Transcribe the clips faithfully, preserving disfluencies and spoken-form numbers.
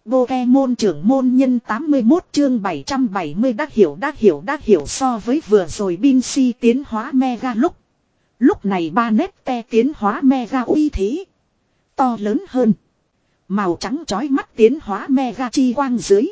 Pokemon trưởng môn nhân tám mươi mốt chương bảy trăm bảy mươi đã hiểu đã hiểu đã hiểu so với vừa rồi Binsi tiến hóa Mega lúc. Lúc này Banette tiến hóa Mega uy thế. To lớn hơn. Màu trắng chói mắt tiến hóa Mega chi quang dưới.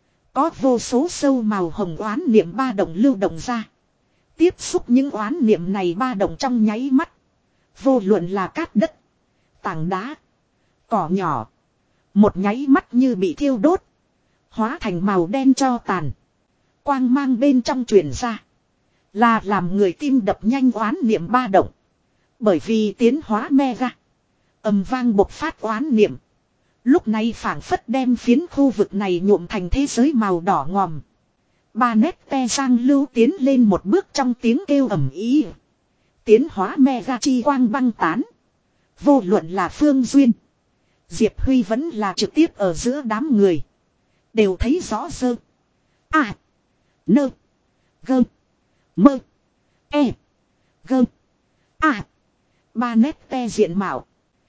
Có vô số sâu màu hồng oán niệm ba động lưu động ra. Tiếp xúc những oán niệm này ba động trong nháy mắt. Vô luận là cát đất, tảng đá, cỏ nhỏ. Một nháy mắt như bị thiêu đốt. Hóa thành màu đen cho tàn. Quang mang bên trong truyền ra. Là làm người tim đập nhanh oán niệm ba động. Bởi vì tiến hóa Mega. Ầm vang bộc phát oán niệm. Lúc này phảng phất đem phiến khu vực này nhuộm thành thế giới màu đỏ ngòm. Banette sang lưu tiến lên một bước trong tiếng kêu ầm ý. Tiến hóa Mega chi quang băng tán. Vô luận là Phương Duyên, Diệp Huy vẫn là trực tiếp ở giữa đám người. Đều thấy rõ dơ. À. Nơ. Gơ. Mơ. E. Gơ. À. Banette diện mạo.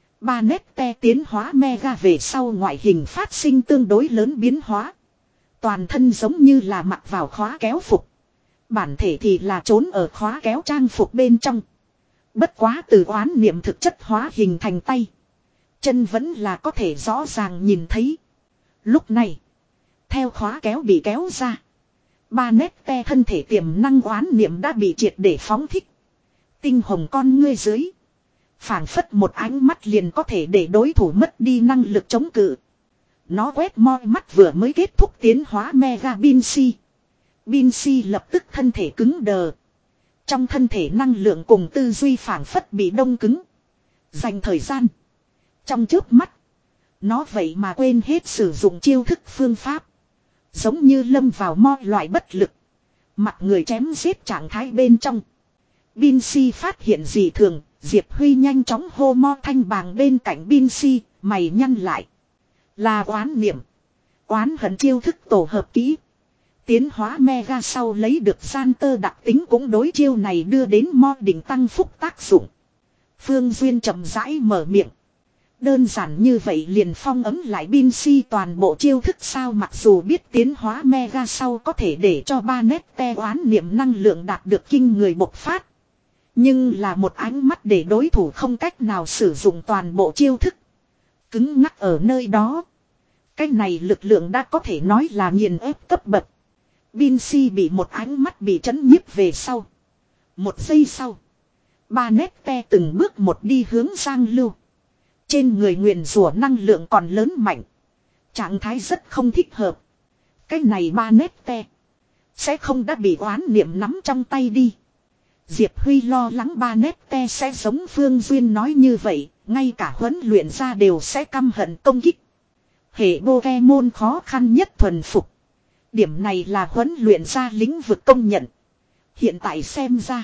Banette tiến hóa Mega về sau ngoại hình phát sinh tương đối lớn biến hóa. Toàn thân giống như là mặc vào khóa kéo phục. Bản thể thì là trốn ở khóa kéo trang phục bên trong. Bất quá từ oán niệm thực chất hóa hình thành tay. Chân vẫn là có thể rõ ràng nhìn thấy. Lúc này, theo khóa kéo bị kéo ra. Banette thân thể tiềm năng oán niệm đã bị triệt để phóng thích. Tinh hồng con ngươi dưới. Phảng phất một ánh mắt liền có thể để đối thủ mất đi năng lực chống cự. Nó quét moi mắt vừa mới kết thúc tiến hóa Mega Binsi. Binsi lập tức thân thể cứng đờ. Trong thân thể năng lượng cùng tư duy phảng phất bị đông cứng. Dành thời gian. Trong chớp mắt. Nó vậy mà quên hết sử dụng chiêu thức phương pháp. Giống như lâm vào mo loại bất lực. Mặt người chém giết trạng thái bên trong. Binsi phát hiện gì thường. Diệp Huy nhanh chóng hô mo thanh bàng bên cạnh Binsi. Mày nhăn lại. Là oán niệm. Oán hận chiêu thức tổ hợp kỹ. Tiến hóa Mega sau lấy được gian tơ đặc tính cũng đối chiêu này đưa đến mo đỉnh tăng phúc tác dụng. Phương Duyên chậm rãi mở miệng. Đơn giản như vậy liền phong ấm lại Binsi toàn bộ chiêu thức sao, mặc dù biết tiến hóa Mega sau có thể để cho Banette oán niệm năng lượng đạt được kinh người bộc phát. Nhưng là một ánh mắt để đối thủ không cách nào sử dụng toàn bộ chiêu thức. Cứng ngắc ở nơi đó. Cái này lực lượng đã có thể nói là nghiền ép cấp bậc. Binsi bị một ánh mắt bị trấn nhiếp về sau. Một giây sau. Banette từng bước một đi hướng Giang Lưu. Trên người nguyền rủa năng lượng còn lớn mạnh. Trạng thái rất không thích hợp. Cái này Banette sẽ không đã bị oán niệm nắm trong tay đi. Diệp Huy lo lắng Banette sẽ giống Phương Duyên nói như vậy. Ngay cả huấn luyện ra đều sẽ căm hận công kích. Hệ Pokemon khó khăn nhất thuần phục. Điểm này là huấn luyện ra lĩnh vực công nhận. Hiện tại xem ra.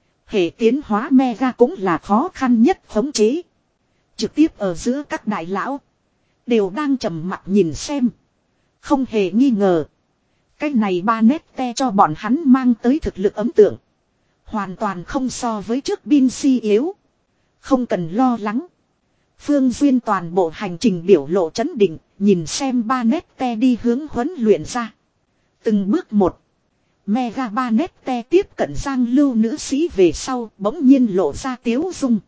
Hệ tiến hóa Mega cũng là khó khăn nhất khống chế. Trực tiếp ở giữa các đại lão. Đều đang trầm mặc nhìn xem. Không hề nghi ngờ. Cái này Banette cho bọn hắn mang tới thực lực ấn tượng. Hoàn toàn không so với trước Binsi yếu. Không cần lo lắng. Phương Duyên toàn bộ hành trình biểu lộ chấn định. Nhìn xem Banette đi hướng huấn luyện ra. Từng bước một. Mega Banette tiếp cận Giang Lưu nữ sĩ về sau bỗng nhiên lộ ra tiếu dung.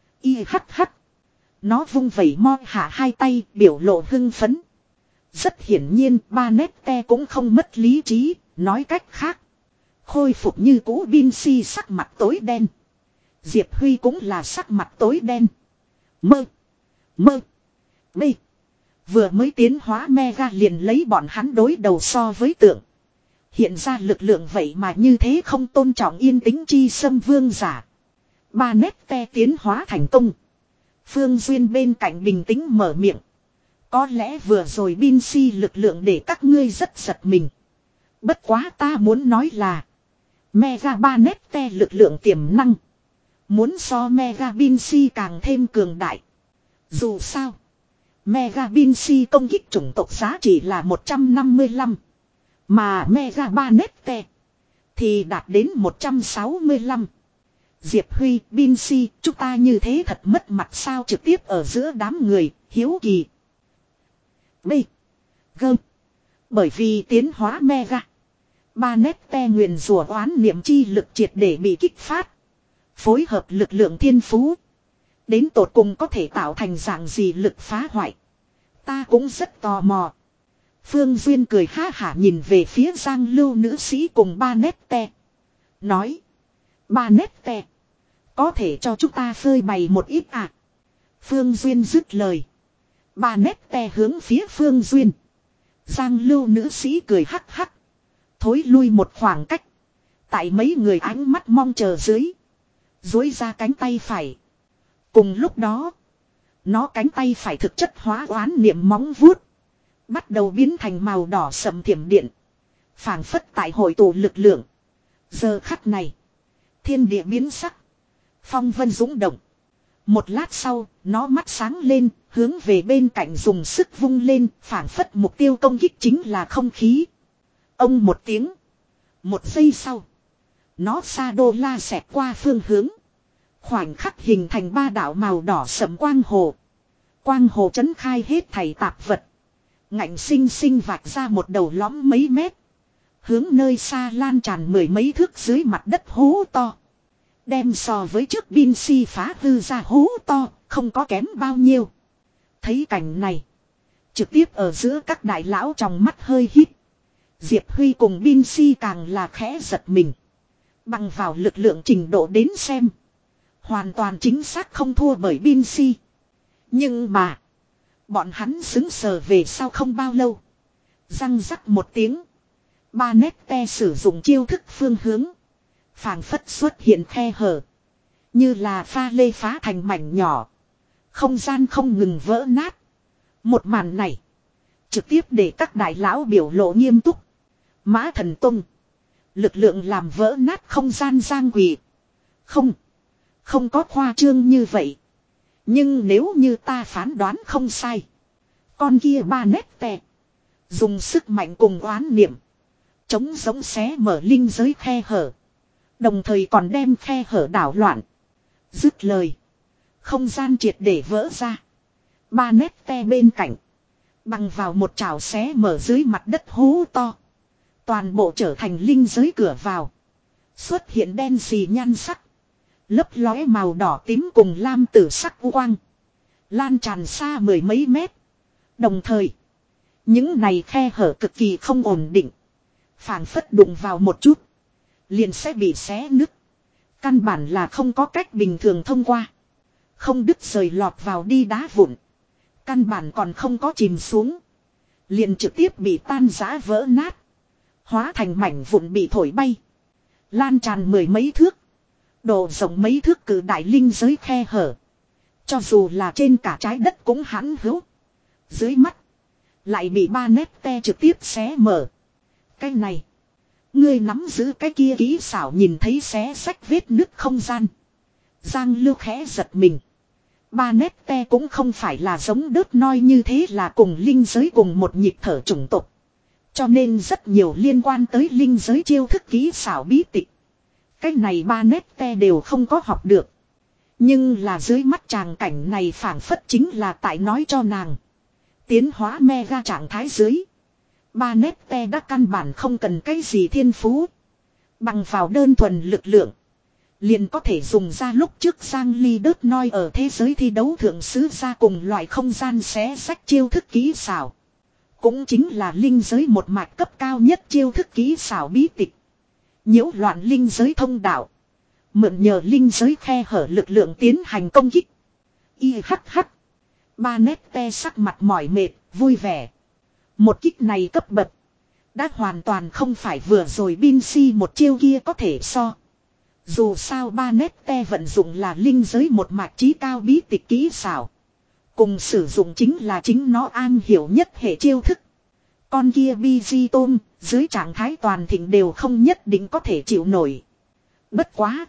Y hắc hắc. Nó vung vẩy mo hạ hai tay biểu lộ hưng phấn. Rất hiển nhiên Banette cũng không mất lý trí. Nói cách khác. Khôi phục như cũ Binsi sắc mặt tối đen. Diệp Huy cũng là sắc mặt tối đen. Mơ. Mơ. Bê. Vừa mới tiến hóa Mega liền lấy bọn hắn đối đầu so với tượng. Hiện ra lực lượng vậy mà như thế không tôn trọng yên tĩnh chi xâm vương giả. Banette tiến hóa thành công. Phương Duyên bên cạnh bình tĩnh mở miệng. Có lẽ vừa rồi Binsi lực lượng để các ngươi rất giật mình. Bất quá ta muốn nói là. Mega Banette lực lượng tiềm năng. Muốn so Mega Binsi càng thêm cường đại. Dù sao. Mega Binsi công kích chủng tộc giá trị là một trăm năm mươi lăm. Mà Mega Banette thì đạt đến một trăm sáu mươi lăm. Diệp Huy, Binsi, chúng ta như thế thật mất mặt sao, trực tiếp ở giữa đám người, hiếu kỳ. B. Gơm. Bởi vì tiến hóa mega. Ba nét te nguyền rủa oán niệm chi lực triệt để bị kích phát. Phối hợp lực lượng thiên phú. Đến tột cùng có thể tạo thành dạng gì lực phá hoại. Ta cũng rất tò mò. Phương Duyên cười ha hả nhìn về phía Giang Lưu nữ sĩ cùng ba nét te. Nói. Ba nét te. Có thể cho chúng ta phơi bày một ít à. Phương Duyên dứt lời. Ba nét te hướng phía Phương Duyên. Giang Lưu nữ sĩ cười hắc hắc. Thối lui một khoảng cách. Tại mấy người ánh mắt mong chờ dưới. Duỗi ra cánh tay phải. Cùng lúc đó. Nó cánh tay phải thực chất hóa oán niệm móng vuốt. Bắt đầu biến thành màu đỏ sầm thiểm điện. Phảng phất tại hội tụ lực lượng. Giờ khắc này. Thiên địa biến sắc. Phong vân dũng động. Một lát sau, nó mắt sáng lên, hướng về bên cạnh dùng sức vung lên, phảng phất mục tiêu công kích chính là không khí. Ông một tiếng. Một giây sau. Nó xa đô la xẹt qua phương hướng. Khoảnh khắc hình thành ba đạo màu đỏ sẫm quang hồ. Quang hồ chấn khai hết thảy tạp vật. Ngạnh sinh sinh vạch ra một đầu lõm mấy mét. Hướng nơi xa lan tràn mười mấy thước dưới mặt đất hố to. Đem so với trước bin si phá hư ra hố to, không có kém bao nhiêu. Thấy cảnh này. Trực tiếp ở giữa các đại lão trong mắt hơi hít. Diệp Huy cùng bin si càng là khẽ giật mình. Bằng vào lực lượng trình độ đến xem. Hoàn toàn chính xác không thua bởi bin si. Nhưng mà. Bọn hắn xứng sờ về sau không bao lâu. Răng rắc một tiếng. Ba nét te sử dụng chiêu thức phương hướng. Phảng phất xuất hiện khe hở. Như là pha lê phá thành mảnh nhỏ. Không gian không ngừng vỡ nát. Một màn này. Trực tiếp để các đại lão biểu lộ nghiêm túc. Mã Thần Tông. Lực lượng làm vỡ nát không gian giang quỷ. Không. Không có khoa trương như vậy. Nhưng nếu như ta phán đoán không sai. Con kia ba nét tè. Dùng sức mạnh cùng oán niệm. Chống giống xé mở linh giới khe hở. Đồng thời còn đem khe hở đảo loạn. Dứt lời. Không gian triệt để vỡ ra. Ba nét te bên cạnh. Bằng vào một chảo xé mở dưới mặt đất hố to. Toàn bộ trở thành linh giới cửa vào. Xuất hiện đen xì nhan sắc. Lấp lóe màu đỏ tím cùng lam tử sắc u quang. Lan tràn xa mười mấy mét. Đồng thời. Những này khe hở cực kỳ không ổn định. Phảng phất đụng vào một chút. Liền sẽ bị xé nứt. Căn bản là không có cách bình thường thông qua. Không đứt rời lọt vào đi đá vụn. Căn bản còn không có chìm xuống. Liền trực tiếp bị tan rã vỡ nát. Hóa thành mảnh vụn bị thổi bay. Lan tràn mười mấy thước. Độ rộng mấy thước cử đại linh giới khe hở. Cho dù là trên cả trái đất cũng hãn hữu. Dưới mắt. Lại bị ba nét te trực tiếp xé mở. Cái này. Ngươi nắm giữ cái kia kỹ xảo nhìn thấy xé sách vết nứt không gian. Giang Lưu khẽ giật mình. Ba nét te cũng không phải là giống đớt noi như thế là cùng linh giới cùng một nhịp thở chủng tộc. Cho nên rất nhiều liên quan tới linh giới chiêu thức kỹ xảo bí tịch. Cái này ba nét te đều không có học được. Nhưng là dưới mắt tràng cảnh này phảng phất chính là tại nói cho nàng. Tiến hóa mega trạng thái dưới. Ba nét te đã căn bản không cần cái gì thiên phú. Bằng vào đơn thuần lực lượng. Liền có thể dùng ra lúc trước Giang Ly đớt noi ở thế giới thi đấu thượng sứ ra cùng loại không gian xé sách chiêu thức kỹ xảo. Cũng chính là linh giới một mạch cấp cao nhất chiêu thức kỹ xảo bí tịch. Nhiễu loạn linh giới thông đạo. Mượn nhờ linh giới khe hở lực lượng tiến hành công kích. Y hắc hắc. Ba nét te sắc mặt mỏi mệt, vui vẻ. Một kích này cấp bậc. Đã hoàn toàn không phải vừa rồi bin si một chiêu kia có thể so. Dù sao ba nét te vận dụng là linh giới một mạch trí cao bí tịch kỹ xảo. Cùng sử dụng chính là chính nó an hiểu nhất hệ chiêu thức. Con kia bi di tôm, dưới trạng thái toàn thịnh đều không nhất định có thể chịu nổi. Bất quá.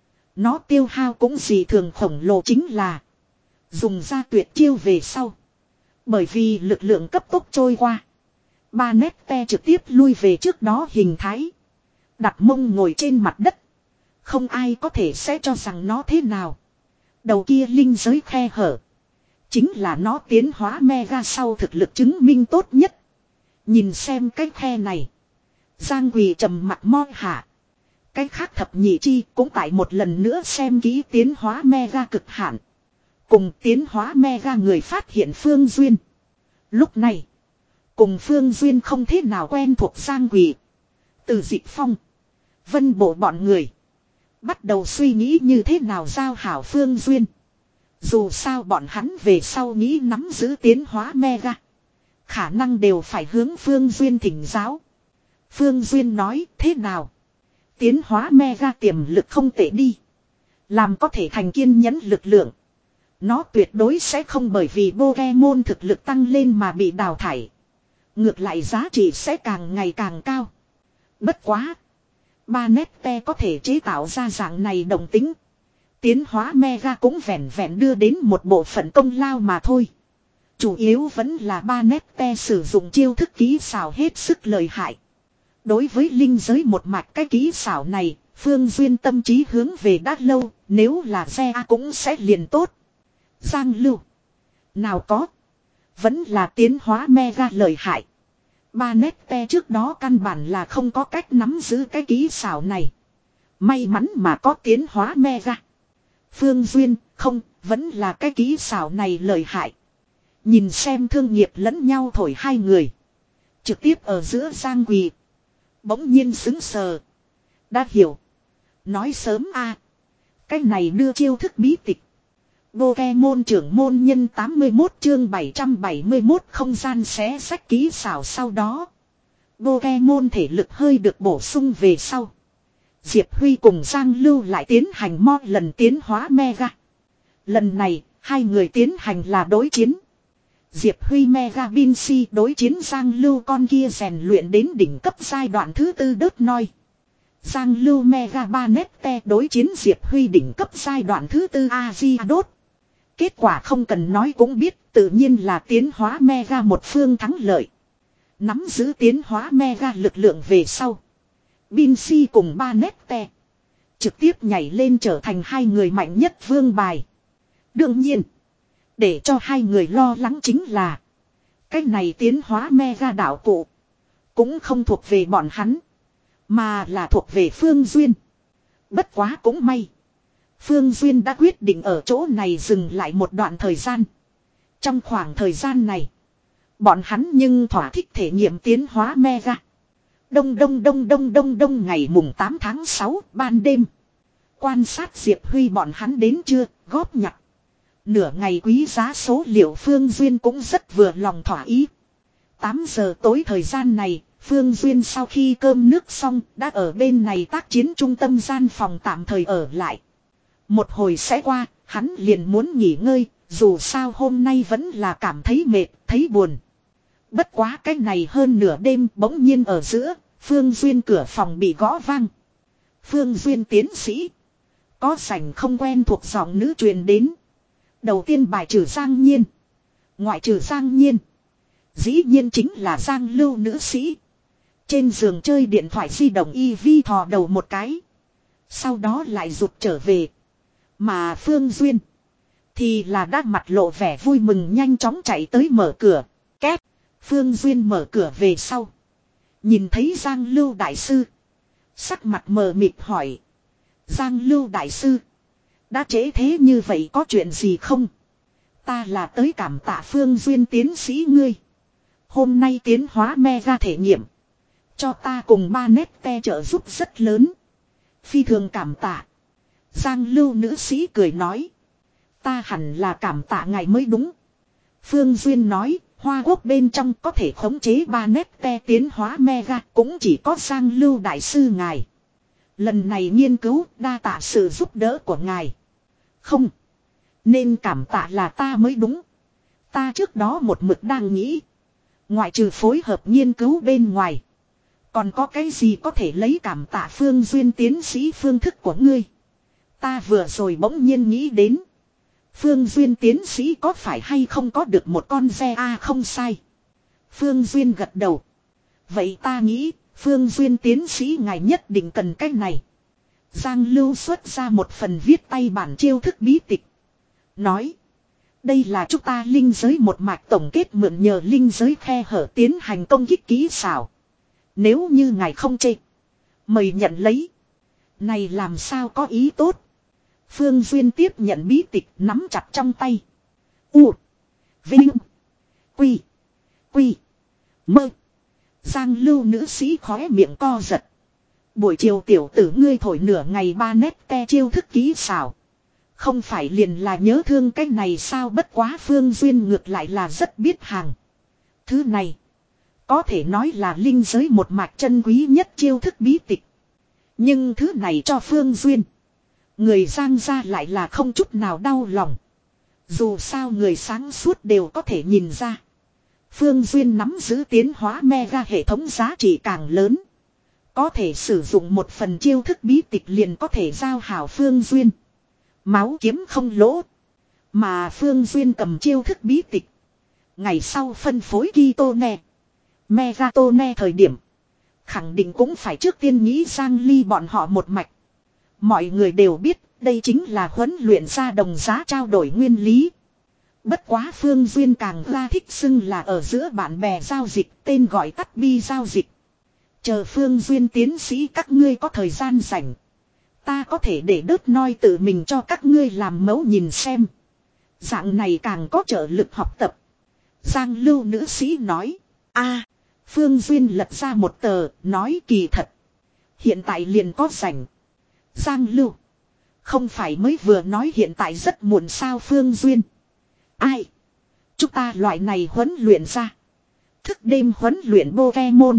Nó tiêu hao cũng gì thường khổng lồ chính là. Dùng ra tuyệt chiêu về sau. Bởi vì lực lượng cấp tốc trôi qua. Ba nét te trực tiếp lui về trước đó hình thái. Đặt mông ngồi trên mặt đất. Không ai có thể sẽ cho rằng nó thế nào. Đầu kia linh giới khe hở. Chính là nó tiến hóa mega sau thực lực chứng minh tốt nhất. Nhìn xem cái khe này. Giang Quỳ trầm mặt mo hạ. Cái khác thập nhị chi cũng tại một lần nữa xem kỹ tiến hóa mega cực hạn. Cùng tiến hóa mega người phát hiện Phương Duyên. Lúc này. Cùng Phương Duyên không thế nào quen thuộc Giang Quỳ. Từ Dịch Phong. Vân Bộ bọn người. Bắt đầu suy nghĩ như thế nào giao hảo Phương Duyên. Dù sao bọn hắn về sau nghĩ nắm giữ tiến hóa mega. Khả năng đều phải hướng Phương Duyên thỉnh giáo. Phương Duyên nói thế nào. Tiến hóa mega tiềm lực không tệ đi. Làm có thể thành kiên nhẫn lực lượng. Nó tuyệt đối sẽ không bởi vì Pokemon thực lực tăng lên mà bị đào thải. Ngược lại giá trị sẽ càng ngày càng cao. Bất quá. Ba nét te có thể chế tạo ra dạng này đồng tính. Tiến hóa mega cũng vẹn vẹn đưa đến một bộ phận công lao mà thôi. Chủ yếu vẫn là ba nét te sử dụng chiêu thức kỹ xảo hết sức lợi hại. Đối với linh giới một mạch cái kỹ xảo này, Phương Duyên tâm trí hướng về đã lâu, nếu là xe cũng sẽ liền tốt. Giang Lưu. Nào có. Vẫn là tiến hóa mega lợi hại. Ba nét te trước đó căn bản là không có cách nắm giữ cái kỹ xảo này. May mắn mà có tiến hóa mega. Phương Duyên, không, vẫn là cái kỹ xảo này lợi hại. Nhìn xem thương nghiệp lẫn nhau thổi hai người. Trực tiếp ở giữa Giang Quỳ. Bỗng nhiên xứng sờ. Đã hiểu. Nói sớm a à. Cái này đưa chiêu thức bí tịch. Pokemon trưởng môn nhân tám mươi mốt chương bảy trăm bảy mươi mốt không gian xé sách kỹ xảo sau đó. Pokemon thể lực hơi được bổ sung về sau. Diệp Huy cùng Giang Lưu lại tiến hành mo lần tiến hóa mega. Lần này, hai người tiến hành là đối chiến. Diệp Huy Mega Vinci đối chiến Giang Lưu con kia rèn luyện đến đỉnh cấp giai đoạn thứ tư đớt noi. Giang Lưu Mega Banette đối chiến Diệp Huy đỉnh cấp giai đoạn thứ tư Aziadot. Kết quả không cần nói cũng biết tự nhiên là tiến hóa Mega một phương thắng lợi. Nắm giữ tiến hóa Mega lực lượng về sau. Vinci cùng Banette trực tiếp nhảy lên trở thành hai người mạnh nhất vương bài. Đương nhiên. Để cho hai người lo lắng chính là. Cái này tiến hóa mega đạo cụ. Cũng không thuộc về bọn hắn. Mà là thuộc về Phương Duyên. Bất quá cũng may. Phương Duyên đã quyết định ở chỗ này dừng lại một đoạn thời gian. Trong khoảng thời gian này. Bọn hắn nhưng thỏa thích thể nghiệm tiến hóa mega. Đông đông đông đông đông đông ngày mùng tám tháng sáu ban đêm. Quan sát Diệp Huy bọn hắn đến chưa góp nhặt. Nửa ngày quý giá số liệu Phương Duyên cũng rất vừa lòng thỏa ý. tám giờ tối thời gian này, Phương Duyên sau khi cơm nước xong đã ở bên này tác chiến trung tâm gian phòng tạm thời ở lại. Một hồi sẽ qua, hắn liền muốn nghỉ ngơi, dù sao hôm nay vẫn là cảm thấy mệt, thấy buồn. Bất quá cái này hơn nửa đêm bỗng nhiên ở giữa, Phương Duyên cửa phòng bị gõ vang. Phương Duyên tiến sĩ. Có sảnh không quen thuộc giọng nữ truyền đến. Đầu tiên bài trừ Giang Nhiên. Ngoại trừ Giang Nhiên. Dĩ nhiên chính là Giang Lưu nữ sĩ. Trên giường chơi điện thoại di động y vi thò đầu một cái. Sau đó lại rụt trở về. Mà Phương Duyên. Thì là đã mặt lộ vẻ vui mừng nhanh chóng chạy tới mở cửa. Két. Phương Duyên mở cửa về sau. Nhìn thấy Giang Lưu đại sư. Sắc mặt mờ mịt hỏi. Giang Lưu đại sư. Đã trễ thế như vậy có chuyện gì không? Ta là tới cảm tạ Phương Duyên tiến sĩ ngươi. Hôm nay tiến hóa mega thể nghiệm. Cho ta cùng ba nét te trợ giúp rất lớn. Phi thường cảm tạ. Giang Lưu nữ sĩ cười nói. Ta hẳn là cảm tạ ngài mới đúng. Phương Duyên nói. Hoa Quốc bên trong có thể khống chế ba nét te tiến hóa mega cũng chỉ có Giang Lưu đại sư ngài. Lần này nghiên cứu đa tạ sự giúp đỡ của ngài. Không. Nên cảm tạ là ta mới đúng. Ta trước đó một mực đang nghĩ. Ngoại trừ phối hợp nghiên cứu bên ngoài. Còn có cái gì có thể lấy cảm tạ Phương Duyên tiến sĩ phương thức của ngươi. Ta vừa rồi bỗng nhiên nghĩ đến. Phương Duyên tiến sĩ có phải hay không có được một con ve a không sai. Phương Duyên gật đầu. Vậy ta nghĩ Phương Duyên tiến sĩ ngài nhất định cần cái này. Giang Lưu xuất ra một phần viết tay bản chiêu thức bí tịch. Nói. Đây là chúng ta linh giới một mạch tổng kết mượn nhờ linh giới khe hở tiến hành công kích kỹ xảo. Nếu như ngài không chê, mời nhận lấy. Này làm sao có ý tốt. Phương Duyên tiếp nhận bí tịch nắm chặt trong tay. U. Vinh. Quy. Quy. Mơ. Giang Lưu nữ sĩ khóe miệng co giật. Buổi chiều tiểu tử ngươi thổi nửa ngày ba nét te chiêu thức kỹ xảo. Không phải liền là nhớ thương cái này sao, bất quá Phương Duyên ngược lại là rất biết hàng. Thứ này có thể nói là linh giới một mạch chân quý nhất chiêu thức bí tịch. Nhưng thứ này cho Phương Duyên, người Giang gia lại là không chút nào đau lòng. Dù sao người sáng suốt đều có thể nhìn ra. Phương Duyên nắm giữ tiến hóa mega hệ thống giá trị càng lớn. Có thể sử dụng một phần chiêu thức bí tịch liền có thể giao hảo Phương Duyên. Máu kiếm không lỗ. Mà Phương Duyên cầm chiêu thức bí tịch. Ngày sau phân phối Kitone, Megatone thời điểm, khẳng định cũng phải trước tiên nghĩ Giang Ly bọn họ một mạch. Mọi người đều biết đây chính là huấn luyện ra đồng giá trao đổi nguyên lý. Bất quá Phương Duyên càng ra thích xưng là ở giữa bạn bè giao dịch, tên gọi tắt bi giao dịch. Chờ Phương Duyên tiến sĩ các ngươi có thời gian rảnh, ta có thể để đớt noi tự mình cho các ngươi làm mẫu nhìn xem. Dạng này càng có trợ lực học tập. Giang Lưu nữ sĩ nói. A. Phương Duyên lật ra một tờ, nói kỳ thật. Hiện tại liền có rảnh. Giang Lưu. Không phải mới vừa nói hiện tại rất muộn sao Phương Duyên. Ai? Chúng ta loại này huấn luyện ra. Thức đêm huấn luyện Pokemon.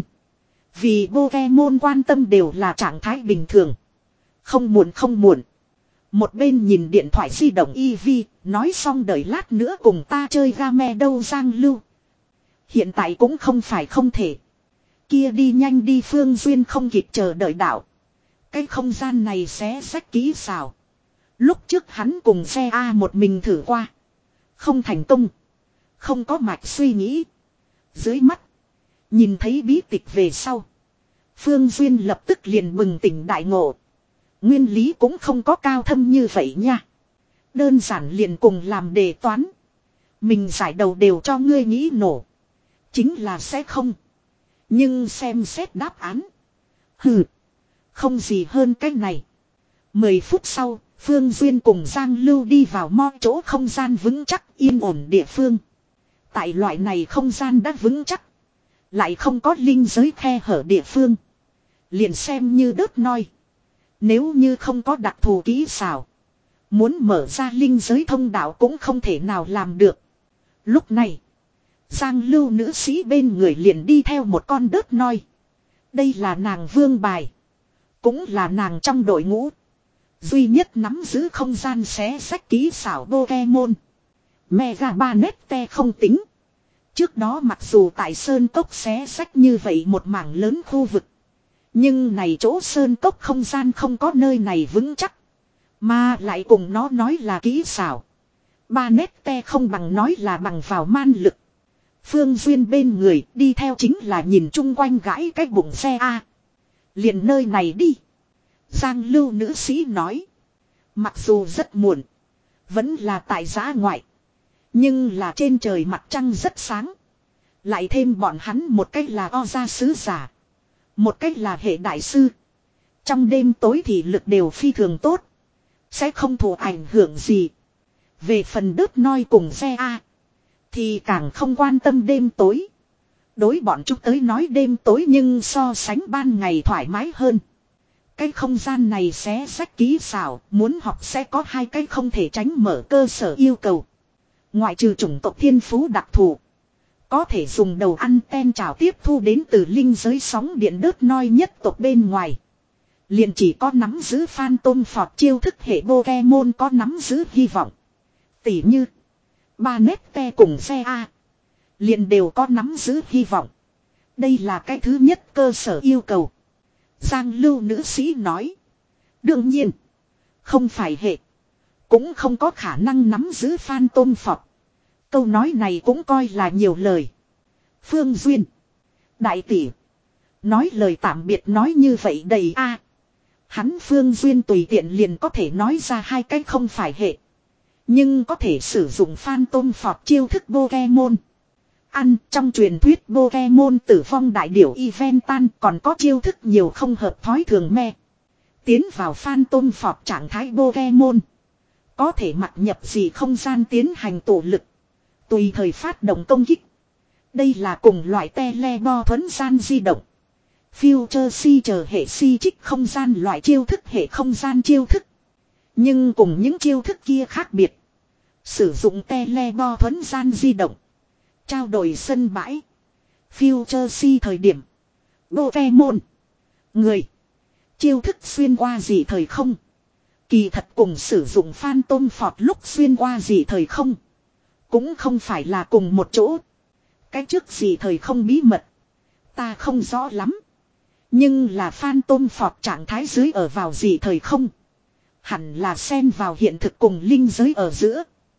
Vì Pokemon quan tâm đều là trạng thái bình thường. Không muộn không muộn. Một bên nhìn điện thoại di động Eevee, nói xong đợi lát nữa cùng ta chơi game đâu Giang Lưu. Hiện tại cũng không phải không thể. Kia đi nhanh đi Phương Duyên không kịp chờ đợi đạo. Cái không gian này xé rách kỹ xảo. Lúc trước hắn cùng xe A một mình thử qua. Không thành công. Không có mạch suy nghĩ. Dưới mắt. Nhìn thấy bí tịch về sau. Phương Duyên lập tức liền bừng tỉnh đại ngộ. Nguyên lý cũng không có cao thâm như vậy nha. Đơn giản liền cùng làm đề toán. Mình giải đầu đều cho ngươi nghĩ nổ. Chính là sẽ không. Nhưng xem xét đáp án. Hừ. Không gì hơn cái này. Mười phút sau, Phương Duyên cùng Giang Lưu đi vào mo chỗ không gian vững chắc yên ổn địa phương. Tại loại này không gian đã vững chắc. Lại không có linh giới khe hở địa phương. Liền xem như đớt noi. Nếu như không có đặc thù kỹ xảo. Muốn mở ra linh giới thông đạo cũng không thể nào làm được. Lúc này. Giang Lưu nữ sĩ bên người liền đi theo một con đớt noi. Đây là nàng vương bài. Cũng là nàng trong đội ngũ. Duy nhất nắm giữ không gian xé sách kỹ xảo Pokemon. Mega Banette không tính. Trước đó mặc dù tại Sơn Cốc xé sách như vậy một mảng lớn khu vực. Nhưng này chỗ Sơn Cốc không gian không có nơi này vững chắc. Mà lại cùng nó nói là kỹ xảo. Banette không bằng nói là bằng vào man lực. Phương Duyên bên người đi theo chính là nhìn chung quanh gãi cái bụng xe A. Liền nơi này đi. Giang Lưu nữ sĩ nói. Mặc dù rất muộn. Vẫn là tại giã ngoại. Nhưng là trên trời mặt trăng rất sáng. Lại thêm bọn hắn một cách là o gia sứ giả. Một cách là hệ đại sư. Trong đêm tối thì lực đều phi thường tốt. Sẽ không thụ ảnh hưởng gì. Về phần đớt noi cùng xe A. Thì càng không quan tâm đêm tối. Đối bọn chúng tới nói đêm tối nhưng so sánh ban ngày thoải mái hơn. Cái không gian này xé sách kỹ xảo, muốn học sẽ có hai cái không thể tránh mở cơ sở yêu cầu. Ngoại trừ chủng tộc thiên phú đặc thù. Có thể dùng đầu anten trào tiếp thu đến từ linh giới sóng điện đớt noi nhất tộc bên ngoài. Liền chỉ có nắm giữ Phantom Phọt chiêu thức hệ Pokemon có nắm giữ hy vọng. Tỉ như Banette cùng xe A. Liền đều có nắm giữ hy vọng. Đây là cái thứ nhất cơ sở yêu cầu. Giang Lưu nữ sĩ nói. Đương nhiên. Không phải hệ. Cũng không có khả năng nắm giữ Phantom Phọt. Câu nói này cũng coi là nhiều lời. Phương Duyên. Đại tỷ. Nói lời tạm biệt nói như vậy đầy a. Hắn Phương Duyên tùy tiện liền có thể nói ra hai cái không phải hệ. Nhưng có thể sử dụng Phantom Force chiêu thức Pokemon. Ăn trong truyền thuyết Pokemon tử vong đại điểu Eventan còn có chiêu thức nhiều không hợp thói thường me. Tiến vào Phantom Force trạng thái Pokemon. Có thể mặc nhập gì không gian tiến hành tổ lực. Tùy thời phát động công kích. Đây là cùng loại telebo thuấn gian di động. Future si chờ hệ si trích không gian loại chiêu thức hệ không gian chiêu thức. Nhưng cùng những chiêu thức kia khác biệt. Sử dụng telebo thuấn gian di động. Trao đổi sân bãi. Future si thời điểm. Pokemon. Người. Chiêu thức xuyên qua gì thời không. Kỳ thật cùng sử dụng Phantom Force lúc xuyên qua gì thời không. Cũng không phải là cùng một chỗ. Cái trước gì thời không bí mật. Ta không rõ lắm. Nhưng là Phantom Force trạng thái dưới ở vào gì thời không. Hẳn là xen vào hiện thực cùng linh giới ở giữa.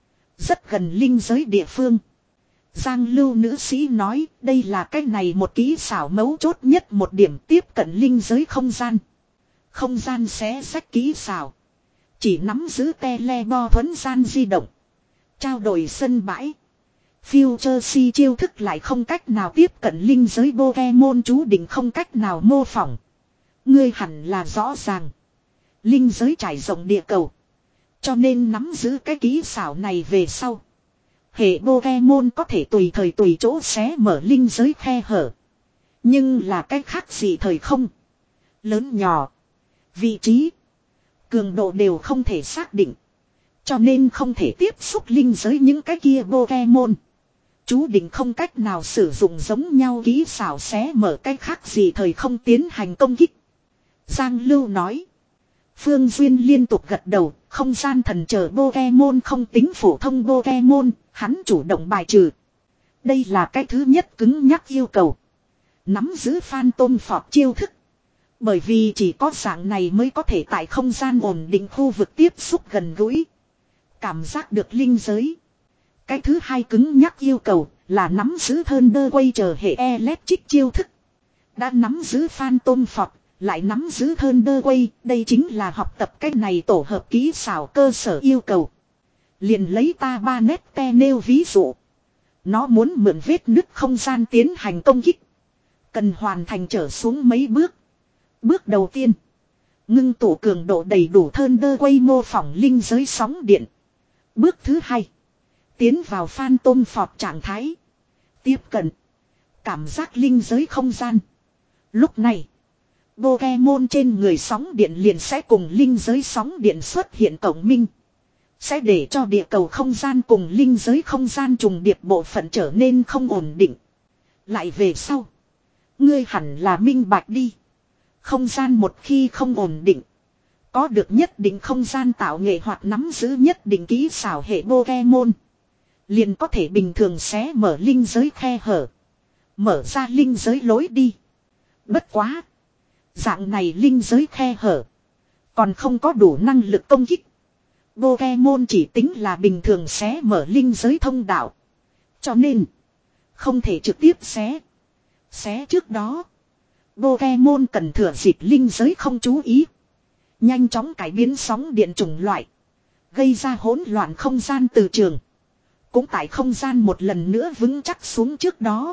Rất gần linh giới địa phương. Giang Lưu nữ sĩ nói đây là cái này một kỹ xảo mấu chốt nhất một điểm tiếp cận linh giới không gian. Không gian xé sách kỹ xảo. Chỉ nắm giữ telebo thuấn gian di động. Trao đổi sân bãi. Future si chiêu thức lại không cách nào tiếp cận linh giới Pokemon chú định không cách nào mô phỏng. Ngươi hẳn là rõ ràng. Linh giới trải rộng địa cầu. Cho nên nắm giữ cái kỹ xảo này về sau. Hệ Pokemon có thể tùy thời tùy chỗ xé mở linh giới khe hở. Nhưng là cái khác gì thời không. Lớn nhỏ. Vị trí. Cường độ đều không thể xác định. Cho nên không thể tiếp xúc linh giới những cái kia Pokemon. Chú định không cách nào sử dụng giống nhau kỹ xảo xé mở cái khác gì thời không tiến hành công kích. Giang Lưu nói. Phương Duyên liên tục gật đầu, không gian thần chờ Pokemon không tính phổ thông Pokemon, hắn chủ động bài trừ. Đây là cái thứ nhất cứng nhắc yêu cầu. Nắm giữ Phantom Force chiêu thức. Bởi vì chỉ có dạng này mới có thể tại không gian ổn định khu vực tiếp xúc gần gũi. Cảm giác được linh giới. Cái thứ hai cứng nhắc yêu cầu là nắm giữ Thunder Wave chờ hệ Electric chiêu thức. Đã nắm giữ Phantom Force, lại nắm giữ Thunder Wave, đây chính là học tập cách này tổ hợp kỹ xảo cơ sở yêu cầu. Liền lấy ta ba nét te nêu ví dụ. Nó muốn mượn vết nứt không gian tiến hành công kích. Cần hoàn thành trở xuống mấy bước. Bước đầu tiên. Ngưng tụ cường độ đầy đủ Thunder Wave mô phỏng linh giới sóng điện. Bước thứ hai. Tiến vào Phantom Force trạng thái. Tiếp cận. Cảm giác linh giới không gian. Lúc này. Pokemon trên người sóng điện liền sẽ cùng linh giới sóng điện xuất hiện cộng minh. Sẽ để cho địa cầu không gian cùng linh giới không gian trùng điệp bộ phận trở nên không ổn định. Lại về sau. Ngươi hẳn là minh bạch đi. Không gian một khi không ổn định. Có được nhất định không gian tạo nghệ hoặc nắm giữ nhất định kỹ xảo hệ Pokemon. Liền có thể bình thường xé mở linh giới khe hở. Mở ra linh giới lối đi. Bất quá. Dạng này linh giới khe hở. Còn không có đủ năng lực công kích. Pokemon chỉ tính là bình thường xé mở linh giới thông đạo. Cho nên. Không thể trực tiếp xé. Xé trước đó. Pokemon cần thừa dịp linh giới không chú ý. Nhanh chóng cải biến sóng điện chủng loại. Gây ra hỗn loạn không gian từ trường. Cũng tại không gian một lần nữa vững chắc xuống trước đó.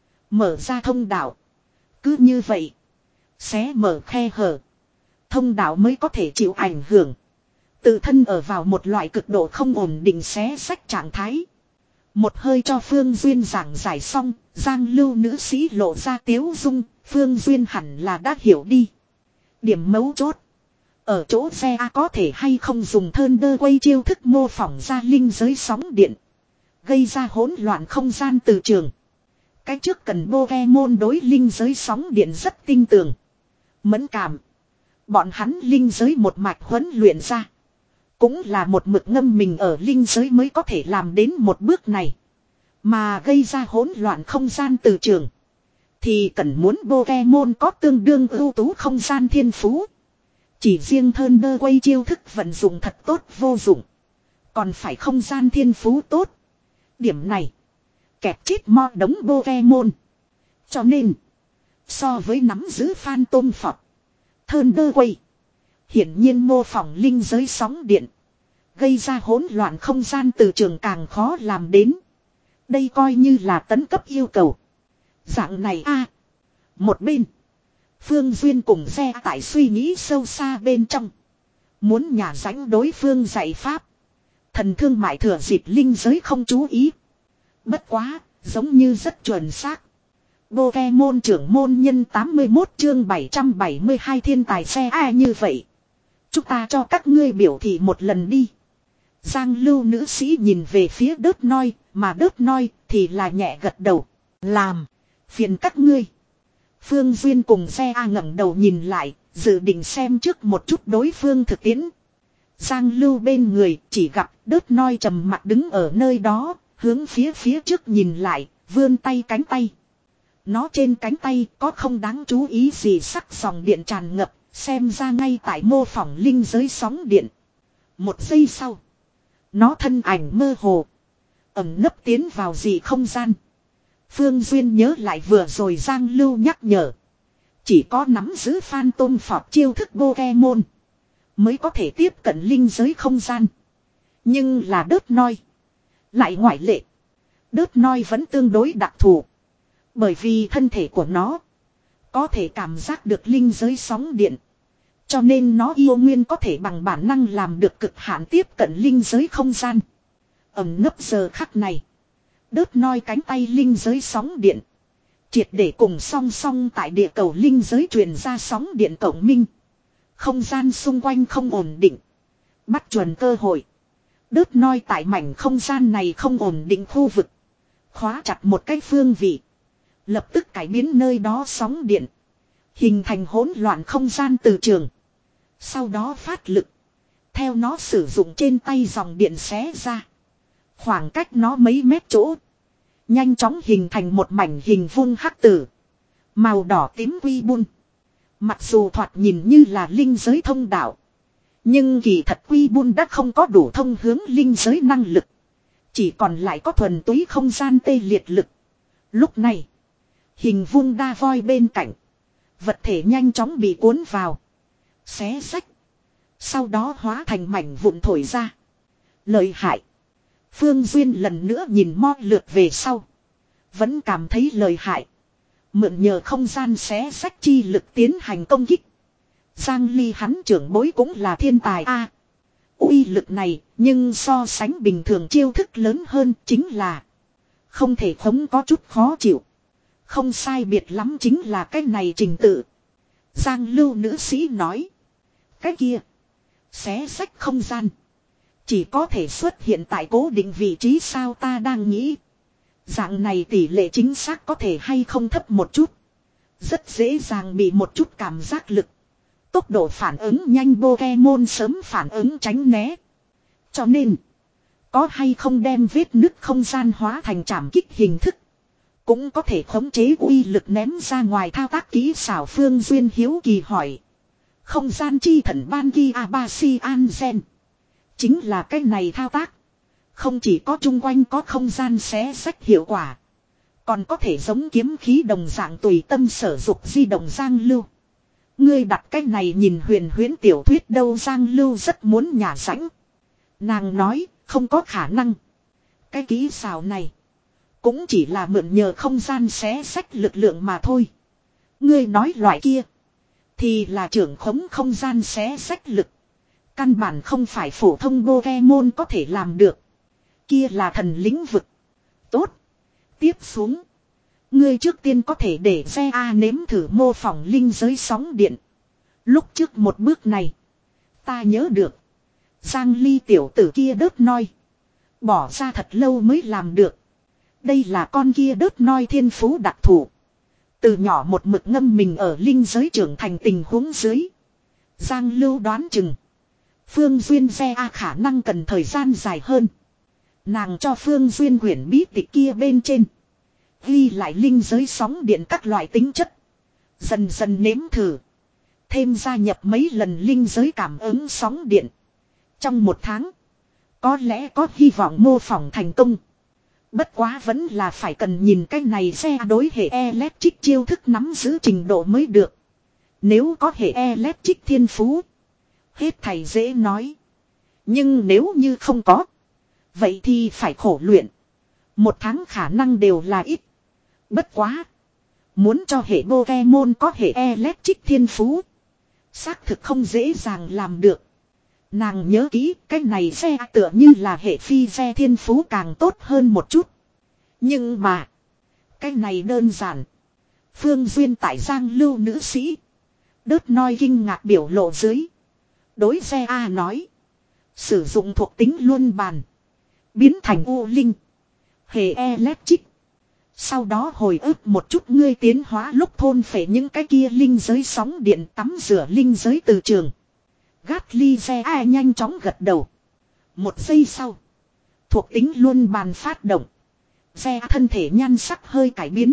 Mở ra thông đạo. Cứ như vậy. Xé mở khe hở. Thông đạo mới có thể chịu ảnh hưởng. Tự thân ở vào một loại cực độ không ổn định xé sách trạng thái. Một hơi cho Phương Duyên giảng giải xong. Giang Lưu nữ sĩ lộ ra tiếu dung. Phương Duyên hẳn là đã hiểu đi. Điểm mấu chốt. Ở chỗ xe A có thể hay không dùng Thunder Wave chiêu thức mô phỏng ra linh giới sóng điện. Gây ra hỗn loạn không gian từ trường. Cái trước cần Pokemon đối linh giới sóng điện rất tinh tường. Mẫn cảm. Bọn hắn linh giới một mạch huấn luyện ra. Cũng là một mực ngâm mình ở linh giới mới có thể làm đến một bước này. Mà gây ra hỗn loạn không gian từ trường. Thì cần muốn Pokemon có tương đương ưu tú không gian thiên phú. Chỉ riêng Thunder Wave chiêu thức vận dụng thật tốt vô dụng. Còn phải không gian thiên phú tốt. Điểm này. Kẹp chết mo đống Pokemon. Cho nên. So với nắm giữ Phantom Force. Thunder Wave. Hiển nhiên mô phỏng linh giới sóng điện. Gây ra hỗn loạn không gian từ trường càng khó làm đến. Đây coi như là tấn cấp yêu cầu. Dạng này a Một bên. Phương Duyên cùng xe tại suy nghĩ sâu xa bên trong. Muốn nhả rãnh đối phương dạy pháp. Thần thương mại thừa dịp linh giới không chú ý. Bất quá, giống như rất chuẩn xác. Pokemon trưởng môn nhân tám mươi mốt chương bảy trăm bảy mươi hai thiên tài xe ai như vậy. Chúng ta cho các ngươi biểu thị một lần đi. Giang lưu nữ sĩ nhìn về phía đớt noi, mà đớt noi thì là nhẹ gật đầu. Làm, phiền các ngươi. Phương Duyên cùng xe A ngẩng đầu nhìn lại, dự định xem trước một chút đối phương thực tiễn. Giang lưu bên người chỉ gặp đớt noi trầm mặt đứng ở nơi đó, hướng phía phía trước nhìn lại, vươn tay cánh tay. Nó trên cánh tay có không đáng chú ý gì sắc dòng điện tràn ngập, xem ra ngay tại mô phỏng linh giới sóng điện. Một giây sau, nó thân ảnh mơ hồ, ẩn nấp tiến vào gì không gian. Phương Duyên nhớ lại vừa rồi Giang Lưu nhắc nhở. Chỉ có nắm giữ Phantom Phọt chiêu thức Pokemon mới có thể tiếp cận linh giới không gian. Nhưng là đớt noi lại ngoại lệ. Đớt noi vẫn tương đối đặc thù. Bởi vì thân thể của nó có thể cảm giác được linh giới sóng điện. Cho nên nó yêu nguyên có thể bằng bản năng làm được cực hạn tiếp cận linh giới không gian. Ẩm nấp giờ khắc này. Đớt noi cánh tay linh giới sóng điện. Triệt để cùng song song tại địa cầu linh giới truyền ra sóng điện cộng minh. Không gian xung quanh không ổn định. Bắt chuẩn cơ hội. Đớt noi tại mảnh không gian này không ổn định khu vực. Khóa chặt một cái phương vị. Lập tức cải biến nơi đó sóng điện. Hình thành hỗn loạn không gian từ trường. Sau đó phát lực. Theo nó sử dụng trên tay dòng điện xé ra. Khoảng cách nó mấy mét chỗ. Nhanh chóng hình thành một mảnh hình vuông hắc tử. Màu đỏ tím quy bun. Mặc dù thoạt nhìn như là linh giới thông đạo. Nhưng kỳ thật quy bun đã không có đủ thông hướng linh giới năng lực. Chỉ còn lại có thuần túy không gian tê liệt lực. Lúc này. Hình vuông đa voi bên cạnh. Vật thể nhanh chóng bị cuốn vào. Xé rách. Sau đó hóa thành mảnh vụn thổi ra. Lợi hại. Phương Duyên lần nữa nhìn mo lượt về sau. Vẫn cảm thấy lợi hại. Mượn nhờ không gian xé rách chi lực tiến hành công kích. Giang Ly hắn trưởng bối cũng là thiên tài a. À, uy lực này nhưng so sánh bình thường chiêu thức lớn hơn chính là. Không thể khống có chút khó chịu. Không sai biệt lắm chính là cái này trình tự. Giang lưu nữ sĩ nói. Cái kia. Xé rách không gian. Chỉ có thể xuất hiện tại cố định vị trí sao ta đang nghĩ. Dạng này tỷ lệ chính xác có thể hay không thấp một chút. Rất dễ dàng bị một chút cảm giác lực. Tốc độ phản ứng nhanh Pokemon sớm phản ứng tránh né. Cho nên. Có hay không đem vết nứt không gian hóa thành trảm kích hình thức. Cũng có thể khống chế uy lực ném ra ngoài thao tác kỹ xảo. Phương Duyên hiếu kỳ hỏi. Không gian chi thần ban ghi Abasian Gen. Chính là cái này thao tác. Không chỉ có chung quanh có không gian xé rách hiệu quả. Còn có thể giống kiếm khí đồng dạng tùy tâm sở dục di động. Giang Lưu. Ngươi đặt cái này nhìn huyền huyễn tiểu thuyết đâu. Giang Lưu rất muốn nhả rãnh. Nàng nói không có khả năng. Cái kỹ xảo này. Cũng chỉ là mượn nhờ không gian xé rách lực lượng mà thôi. Ngươi nói loại kia. Thì là trưởng khống không gian xé rách lực. Căn bản không phải phổ thông Pokemon có thể làm được. Kia là thần lĩnh vực. Tốt. Tiếp xuống. Ngươi trước tiên có thể để xe A nếm thử mô phỏng linh giới sóng điện. Lúc trước một bước này. Ta nhớ được. Giang Ly tiểu tử kia đớt noi. Bỏ ra thật lâu mới làm được. Đây là con kia đớt noi thiên phú đặc thù. Từ nhỏ một mực ngâm mình ở linh giới trưởng thành tình huống dưới. Giang Lưu đoán chừng. Phương Duyên xe A khả năng cần thời gian dài hơn. Nàng cho Phương Duyên quyển bí tịch kia bên trên. Ghi lại linh giới sóng điện các loại tính chất. Dần dần nếm thử. Thêm gia nhập mấy lần linh giới cảm ứng sóng điện. Trong một tháng. Có lẽ có hy vọng mô phỏng thành công. Bất quá vẫn là phải cần nhìn cái này xe đối hệ electric chiêu thức nắm giữ trình độ mới được. Nếu có hệ electric thiên phú. Hết thầy dễ nói. Nhưng nếu như không có. Vậy thì phải khổ luyện. Một tháng khả năng đều là ít. Bất quá. Muốn cho hệ Pokemon có hệ Electric thiên phú. Xác thực không dễ dàng làm được. Nàng nhớ kỹ cái này xe tựa như là hệ phi xe thiên phú càng tốt hơn một chút. Nhưng mà. Cái này đơn giản. Phương Duyên tại Giang Lưu nữ sĩ. Đớt noi kinh ngạc biểu lộ dưới. Đối xe A nói. Sử dụng thuộc tính luân bàn. Biến thành U Linh. Hệ Electric. Sau đó hồi ức một chút ngươi tiến hóa lúc thôn phệ những cái kia linh giới sóng điện tắm rửa linh giới từ trường. Gatly xe A nhanh chóng gật đầu. Một giây sau. Thuộc tính luân bàn phát động. Xe thân thể nhan sắc hơi cải biến.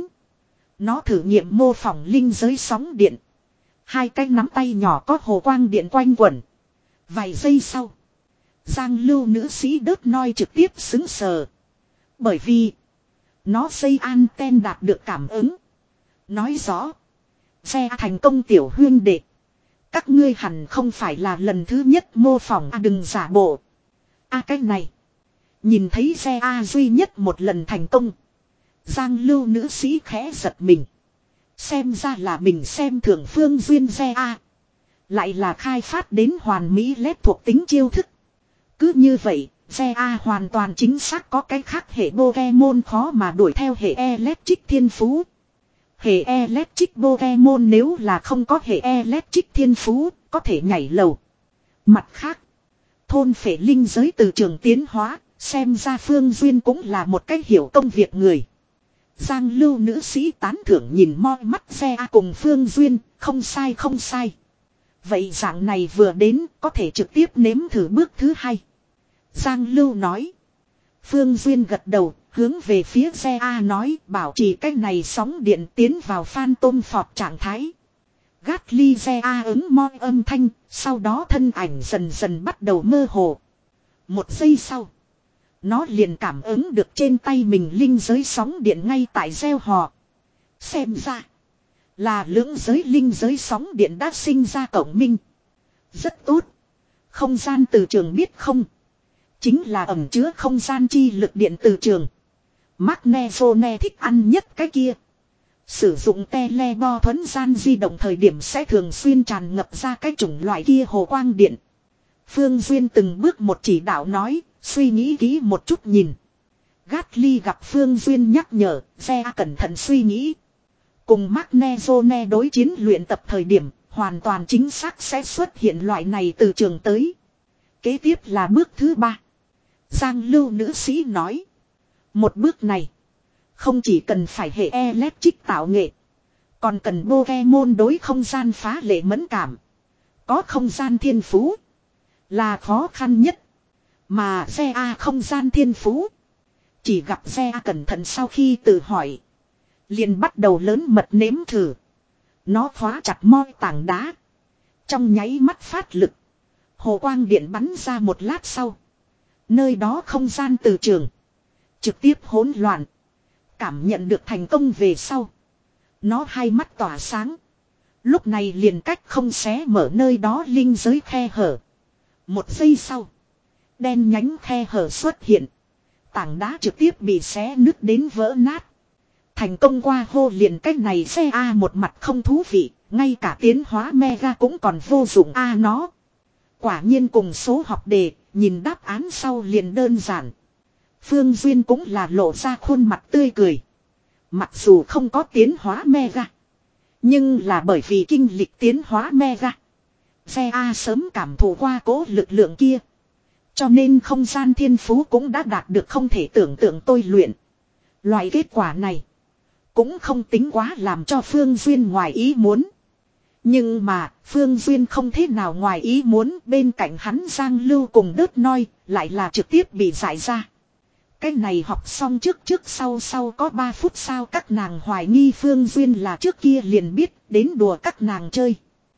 Nó thử nghiệm mô phỏng linh giới sóng điện. Hai cái nắm tay nhỏ có hồ quang điện quanh quẩn. Vài giây sau. Giang Lưu nữ sĩ đớt noi trực tiếp xứng sờ. Bởi vì. Nó dây anten đạt được cảm ứng. Nói rõ. Xe thành công tiểu huyên đệ. Các ngươi hẳn không phải là lần thứ nhất mô phỏng à đừng giả bộ. À cái này. Nhìn thấy xe A duy nhất một lần thành công. Giang Lưu nữ sĩ khẽ giật mình. Xem ra là mình xem thường Phương Duyên xe A. Lại là khai phát đến hoàn mỹ led thuộc tính chiêu thức. Cứ như vậy, xe A hoàn toàn chính xác có cái khác hệ Pokemon khó mà đuổi theo hệ Electric thiên phú. Hệ Electric Pokemon nếu là không có hệ Electric thiên phú, có thể nhảy lầu. Mặt khác, thôn phệ linh giới từ trường tiến hóa, xem ra Phương Duyên cũng là một cách hiểu công việc người. Giang Lưu nữ sĩ tán thưởng nhìn moi mắt xe A cùng Phương Duyên, không sai không sai. Vậy dạng này vừa đến, có thể trực tiếp nếm thử bước thứ hai. Giang Lưu nói. Phương Duyên gật đầu, hướng về phía xe A nói bảo trì cách này sóng điện tiến vào Phantom Phọt trạng thái. Gatly xe A ứng moi âm thanh, sau đó thân ảnh dần dần bắt đầu mơ hồ. Một giây sau. Nó liền cảm ứng được trên tay mình linh giới sóng điện ngay tại gieo hò. Xem ra. Là lưỡng giới linh giới sóng điện đã sinh ra cộng minh. Rất tốt. Không gian từ trường biết không. Chính là ẩn chứa không gian chi lực điện từ trường. Magnezone thích ăn nhất cái kia. Sử dụng telebo thuấn gian di động thời điểm sẽ thường xuyên tràn ngập ra cái chủng loại kia hồ quang điện. Phương Duyên từng bước một chỉ đạo nói, suy nghĩ kỹ một chút nhìn. Gatly gặp Phương Duyên nhắc nhở, xe cẩn thận suy nghĩ. Cùng Magnezone đối chiến luyện tập thời điểm, hoàn toàn chính xác sẽ xuất hiện loại này từ trường tới. Kế tiếp là bước thứ ba. Giang Lưu nữ sĩ nói. Một bước này, không chỉ cần phải hệ Electric tạo nghệ, còn cần Pokemon đối không gian phá lệ mẫn cảm. Có không gian thiên phú, là khó khăn nhất. Mà xe A không gian thiên phú, chỉ gặp xe A cẩn thận sau khi tự hỏi, liền bắt đầu lớn mật nếm thử. Nó khóa chặt moi tảng đá. Trong nháy mắt phát lực. Hồ quang điện bắn ra một lát sau. Nơi đó không gian từ trường. Trực tiếp hỗn loạn. Cảm nhận được thành công về sau. Nó hai mắt tỏa sáng. Lúc này liền cách không xé mở nơi đó linh giới khe hở. Một giây sau. Đen nhánh khe hở xuất hiện. Tảng đá trực tiếp bị xé nứt đến vỡ nát. Thành công qua hô liền cách này xe A một mặt không thú vị. Ngay cả tiến hóa mega cũng còn vô dụng A nó. Quả nhiên cùng số học đề, nhìn đáp án sau liền đơn giản. Phương Duyên cũng là lộ ra khuôn mặt tươi cười. Mặc dù không có tiến hóa mega, nhưng là bởi vì kinh lịch tiến hóa mega. Xe A sớm cảm thụ qua cố lực lượng kia. Cho nên không gian thiên phú cũng đã đạt được không thể tưởng tượng tôi luyện. Loại kết quả này cũng không tính quá làm cho Phương Duyên ngoài ý muốn. Nhưng mà Phương Duyên không thế nào ngoài ý muốn, bên cạnh hắn Giang Lưu cùng đớt noi lại là trực tiếp bị giải ra. Cái này học xong trước trước sau sau có ba phút sao các nàng hoài nghi Phương Duyên là trước kia liền biết đến đùa các nàng chơi.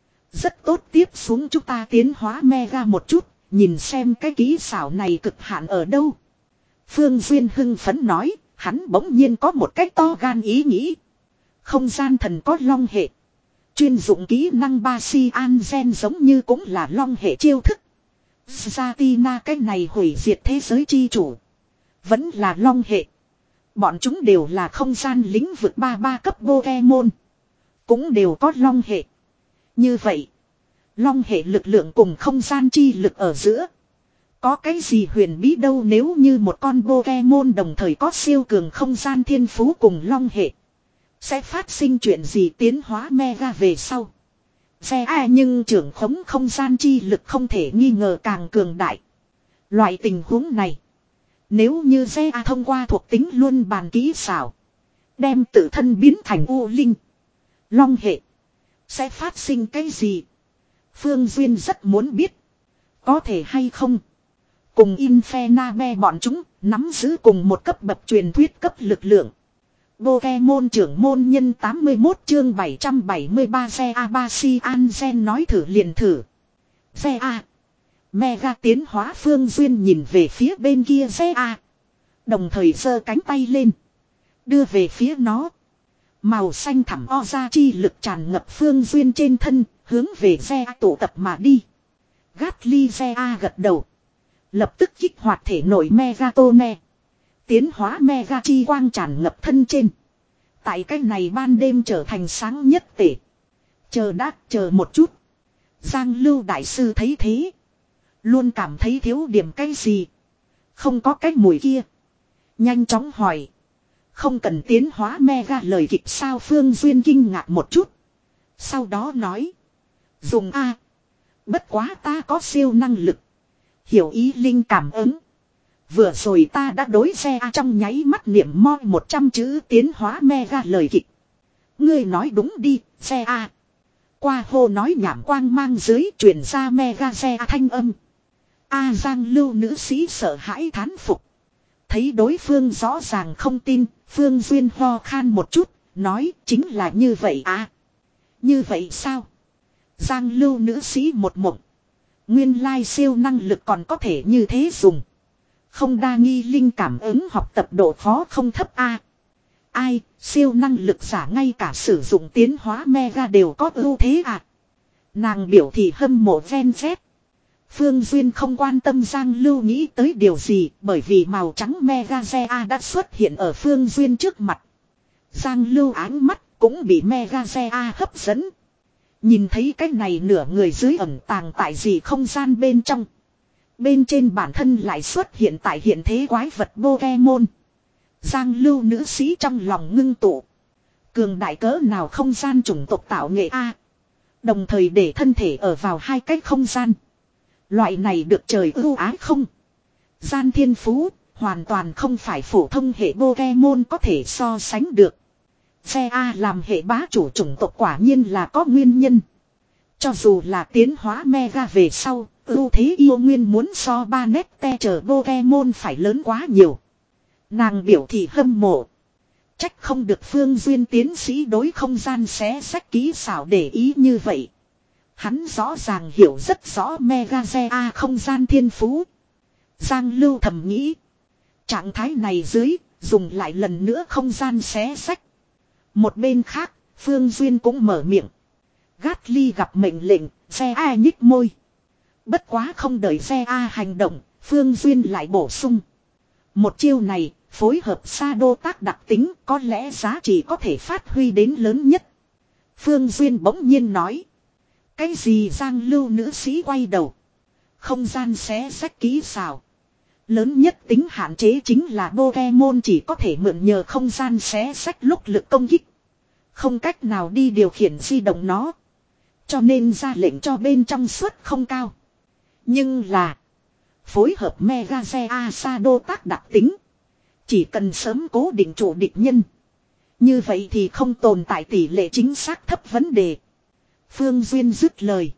Rất tốt, tiếp xuống chúng ta tiến hóa mega một chút, nhìn xem cái kỹ xảo này cực hạn ở đâu. Phương Duyên hưng phấn nói, hắn bỗng nhiên có một cách to gan ý nghĩ. Không gian thần có long hệ. Chuyên dụng kỹ năng ba si an gen giống như cũng là long hệ chiêu thức. Zatina cái này hủy diệt thế giới chi chủ. Vẫn là long hệ. Bọn chúng đều là không gian lĩnh vực ba ba cấp Pokemon. Cũng đều có long hệ. Như vậy. Long hệ lực lượng cùng không gian chi lực ở giữa. Có cái gì huyền bí đâu nếu như một con Pokemon đồng thời có siêu cường không gian thiên phú cùng long hệ. Sẽ phát sinh chuyện gì tiến hóa Mega về sau. Xe A nhưng trưởng khống không gian chi lực không thể nghi ngờ càng cường đại. Loại tình huống này. Nếu như xe A thông qua thuộc tính luân bàn kỹ xảo. Đem tự thân biến thành U Linh. Long hệ. Sẽ phát sinh cái gì? Phương Duyên rất muốn biết. Có thể hay không? Cùng Infernape bọn chúng nắm giữ cùng một cấp bậc truyền thuyết cấp lực lượng. Pokemon trưởng môn nhân tám mươi mốt chương bảy trăm bảy mươi ba xe A ba si Anzen nói thử liền thử. Xe A. Mega tiến hóa Phương Duyên nhìn về phía bên kia xe A. Đồng thời giơ cánh tay lên. Đưa về phía nó. Màu xanh thẳm o ra chi lực tràn ngập Phương Duyên trên thân. Hướng về xe A tụ tập mà đi. Gatly xe A gật đầu. Lập tức kích hoạt thể nội Megatone. Tiến hóa Mega chi quang tràn ngập thân trên. Tại cái này ban đêm trở thành sáng nhất tể. Chờ đã, chờ một chút. Giang Lưu Đại Sư thấy thế. Luôn cảm thấy thiếu điểm cái gì. Không có cái mùi kia. Nhanh chóng hỏi. Không cần tiến hóa Mega lời kịch sao Phương Duyên kinh ngạc một chút. Sau đó nói. Dùng A. Bất quá ta có siêu năng lực. Hiểu ý linh cảm ứng. Vừa rồi ta đã đối xe A trong nháy mắt niệm moi một trăm chữ tiến hóa Mega lời kịch. Ngươi nói đúng đi, xe A. Qua hô nói nhảm quang mang dưới truyền ra Mega xe A thanh âm. A Giang Lưu nữ sĩ sợ hãi thán phục. Thấy đối phương rõ ràng không tin, Phương Duyên ho khan một chút, nói chính là như vậy à. Như vậy sao? Giang Lưu nữ sĩ một mộng. Nguyên lai siêu năng lực còn có thể như thế dùng. Không đa nghi linh cảm ứng học tập độ khó không thấp a. Ai, siêu năng lực giả ngay cả sử dụng tiến hóa Mega đều có ưu thế à. Nàng biểu thị hâm mộ ven vét. Phương Duyên không quan tâm Giang Lưu nghĩ tới điều gì bởi vì màu trắng Mega Zea đã xuất hiện ở Phương Duyên trước mặt. Giang Lưu ánh mắt cũng bị Mega Zea hấp dẫn. Nhìn thấy cái này nửa người dưới ẩn tàng tại gì không gian bên trong. Bên trên bản thân lại xuất hiện tại hiện thế quái vật Pokemon. Giang Lưu nữ sĩ trong lòng ngưng tụ. Cường đại cỡ nào không gian chủng tộc tạo nghệ A. Đồng thời để thân thể ở vào hai cái không gian. Loại này được trời ưu ái không. Gian thiên phú hoàn toàn không phải phổ thông hệ Pokemon có thể so sánh được. Xe A làm hệ bá chủ chủng tộc quả nhiên là có nguyên nhân. Cho dù là tiến hóa Mega về sau, ưu thế yêu nguyên muốn so ba nét te chờ Pokemon phải lớn quá nhiều. Nàng biểu thị hâm mộ. Trách không được Phương Duyên tiến sĩ đối không gian xé sách kỹ xảo để ý như vậy. Hắn rõ ràng hiểu rất rõ Mega Zea không gian thiên phú. Giang Lưu thầm nghĩ. Trạng thái này dưới, dùng lại lần nữa không gian xé sách. Một bên khác, Phương Duyên cũng mở miệng. Gatly gặp mệnh lệnh, xe A nhích môi. Bất quá không đợi xe A hành động, Phương Duyên lại bổ sung. Một chiêu này, phối hợp sa đô tác đặc tính có lẽ giá trị có thể phát huy đến lớn nhất. Phương Duyên bỗng nhiên nói. Cái gì Giang Lưu nữ sĩ quay đầu. Không gian xé sách kỹ xảo. Lớn nhất tính hạn chế chính là Pokemon chỉ có thể mượn nhờ không gian xé sách lúc lực công kích. Không cách nào đi điều khiển di động nó. Cho nên ra lệnh cho bên trong suất không cao. Nhưng là. Phối hợp Mega Zea Shadow tác đặc tính. Chỉ cần sớm cố định chủ địch nhân. Như vậy thì không tồn tại tỷ lệ chính xác thấp vấn đề. Phương Duyên dứt lời.